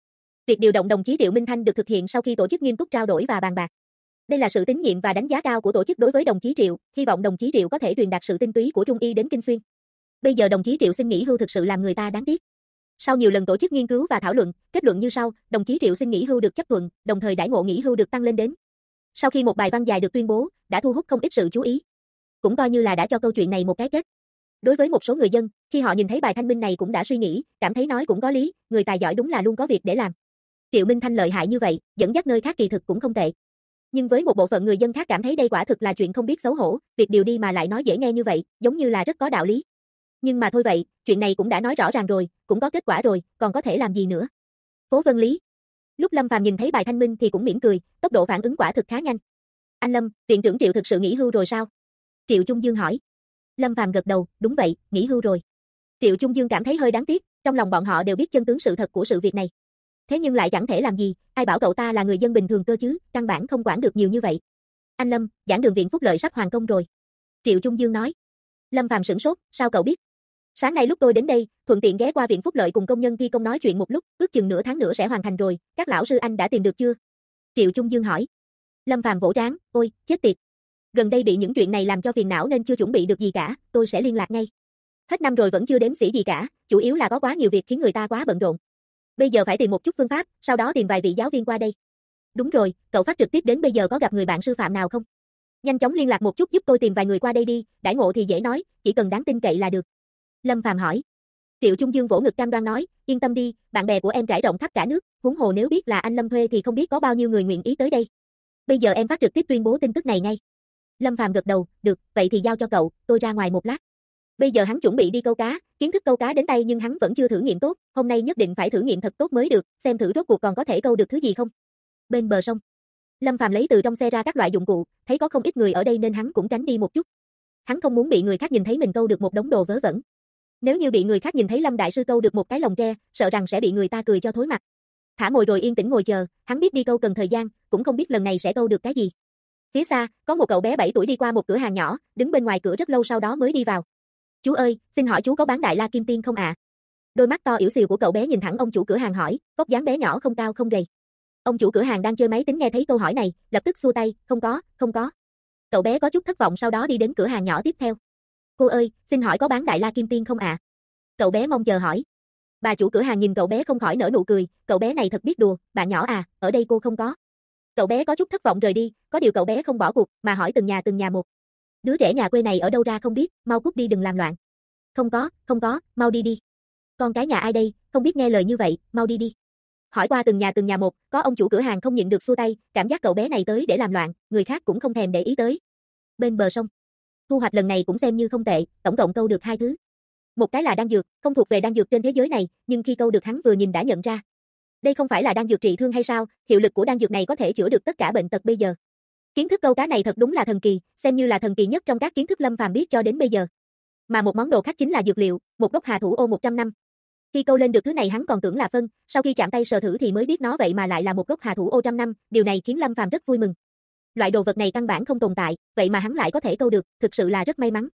Việc điều động đồng chí Triệu Minh Thanh được thực hiện sau khi tổ chức nghiêm túc trao đổi và bàn bạc. Đây là sự tín nhiệm và đánh giá cao của tổ chức đối với đồng chí Triệu, hy vọng đồng chí Triệu có thể truyền đạt sự tinh túy của Trung y đến Kinh Xuyên. Bây giờ đồng chí Triệu xin nghỉ hưu thực sự làm người ta đáng tiếc. Sau nhiều lần tổ chức nghiên cứu và thảo luận, kết luận như sau, đồng chí Triệu xin nghỉ hưu được chấp thuận, đồng thời đãi ngộ nghỉ hưu được tăng lên đến. Sau khi một bài văn dài được tuyên bố, đã thu hút không ít sự chú ý. Cũng coi như là đã cho câu chuyện này một cái kết. Đối với một số người dân, khi họ nhìn thấy bài thanh minh này cũng đã suy nghĩ, cảm thấy nói cũng có lý, người tài giỏi đúng là luôn có việc để làm. Triệu Minh Thanh lợi hại như vậy, dẫn dắt nơi khác kỳ thực cũng không tệ. Nhưng với một bộ phận người dân khác cảm thấy đây quả thực là chuyện không biết xấu hổ, việc điều đi mà lại nói dễ nghe như vậy, giống như là rất có đạo lý. Nhưng mà thôi vậy, chuyện này cũng đã nói rõ ràng rồi, cũng có kết quả rồi, còn có thể làm gì nữa. Phố Vân Lý. Lúc Lâm Phàm nhìn thấy bài thanh minh thì cũng mỉm cười, tốc độ phản ứng quả thực khá nhanh. Anh Lâm, viện trưởng Triệu thực sự nghỉ hưu rồi sao? Triệu Trung Dương hỏi. Lâm Phàm gật đầu, đúng vậy, nghỉ hưu rồi. Triệu Trung Dương cảm thấy hơi đáng tiếc, trong lòng bọn họ đều biết chân tướng sự thật của sự việc này. Thế nhưng lại chẳng thể làm gì, ai bảo cậu ta là người dân bình thường cơ chứ, căn bản không quản được nhiều như vậy. Anh Lâm, giảng đường viện Phúc Lợi sắp hoàn công rồi. Triệu Trung Dương nói. Lâm Phàm sửng sốt, sao cậu biết? Sáng nay lúc tôi đến đây, thuận tiện ghé qua viện Phúc Lợi cùng công nhân thi công nói chuyện một lúc, ước chừng nửa tháng nữa sẽ hoàn thành rồi, các lão sư anh đã tìm được chưa? Triệu Trung Dương hỏi. Lâm Phàm vỗ trán, ôi, chết tiệt. Gần đây bị những chuyện này làm cho phiền não nên chưa chuẩn bị được gì cả, tôi sẽ liên lạc ngay. Hết năm rồi vẫn chưa đếm xỉa gì cả, chủ yếu là có quá nhiều việc khiến người ta quá bận rộn. Bây giờ phải tìm một chút phương pháp, sau đó tìm vài vị giáo viên qua đây. Đúng rồi, cậu phát trực tiếp đến bây giờ có gặp người bạn sư phạm nào không? Nhanh chóng liên lạc một chút giúp tôi tìm vài người qua đây đi, đãi ngộ thì dễ nói, chỉ cần đáng tin cậy là được. Lâm Phàm hỏi. Triệu Trung Dương vỗ ngực cam đoan nói, yên tâm đi, bạn bè của em trải rộng khắp cả nước, huống hồ nếu biết là anh Lâm thuê thì không biết có bao nhiêu người nguyện ý tới đây. Bây giờ em phát trực tiếp tuyên bố tin tức này ngay. Lâm Phàm gật đầu, được, vậy thì giao cho cậu, tôi ra ngoài một lát. Bây giờ hắn chuẩn bị đi câu cá, kiến thức câu cá đến tay nhưng hắn vẫn chưa thử nghiệm tốt, hôm nay nhất định phải thử nghiệm thật tốt mới được, xem thử rốt cuộc còn có thể câu được thứ gì không. Bên bờ sông, Lâm Phàm lấy từ trong xe ra các loại dụng cụ, thấy có không ít người ở đây nên hắn cũng tránh đi một chút. Hắn không muốn bị người khác nhìn thấy mình câu được một đống đồ vớ vẩn. Nếu như bị người khác nhìn thấy Lâm đại sư câu được một cái lồng tre, sợ rằng sẽ bị người ta cười cho thối mặt. Thả mồi rồi yên tĩnh ngồi chờ, hắn biết đi câu cần thời gian, cũng không biết lần này sẽ câu được cái gì. Phía xa, có một cậu bé 7 tuổi đi qua một cửa hàng nhỏ, đứng bên ngoài cửa rất lâu sau đó mới đi vào. Chú ơi, xin hỏi chú có bán Đại La Kim Tiên không ạ? Đôi mắt to yểu xìu của cậu bé nhìn thẳng ông chủ cửa hàng hỏi, vóc dáng bé nhỏ không cao không gầy. Ông chủ cửa hàng đang chơi máy tính nghe thấy câu hỏi này, lập tức xua tay, không có, không có. Cậu bé có chút thất vọng sau đó đi đến cửa hàng nhỏ tiếp theo. Cô ơi, xin hỏi có bán Đại La Kim Tiên không ạ? Cậu bé mong chờ hỏi. Bà chủ cửa hàng nhìn cậu bé không khỏi nở nụ cười, cậu bé này thật biết đùa, bạn nhỏ à, ở đây cô không có. Cậu bé có chút thất vọng rời đi, có điều cậu bé không bỏ cuộc, mà hỏi từng nhà một. Đứa trẻ nhà quê này ở đâu ra không biết, mau cút đi đừng làm loạn. Không có, mau đi đi. Con cái nhà ai đây, không biết nghe lời như vậy, mau đi đi. Hỏi qua từng nhà một, có ông chủ cửa hàng không nhịn được xua tay, cảm giác cậu bé này tới để làm loạn, người khác cũng không thèm để ý tới. Bên bờ sông, thu hoạch lần này cũng xem như không tệ, tổng cộng câu được 2 thứ. Một cái là đan dược, không thuộc về đan dược trên thế giới này, nhưng khi câu được hắn vừa nhìn đã nhận ra. Đây không phải là đan dược trị thương hay sao, hiệu lực của đan dược này có thể chữa được tất cả bệnh tật bây giờ. Kiến thức câu cá này thật đúng là thần kỳ, xem như là thần kỳ nhất trong các kiến thức Lâm Phàm biết cho đến bây giờ. Mà một món đồ khác chính là dược liệu, một gốc hà thủ ô 100 năm. Khi câu lên được thứ này hắn còn tưởng là phân, sau khi chạm tay sờ thử thì mới biết nó vậy mà lại là một gốc hà thủ ô trăm năm, điều này khiến Lâm Phàm rất vui mừng. Loại đồ vật này căn bản không tồn tại, vậy mà hắn lại có thể câu được, thực sự là rất may mắn.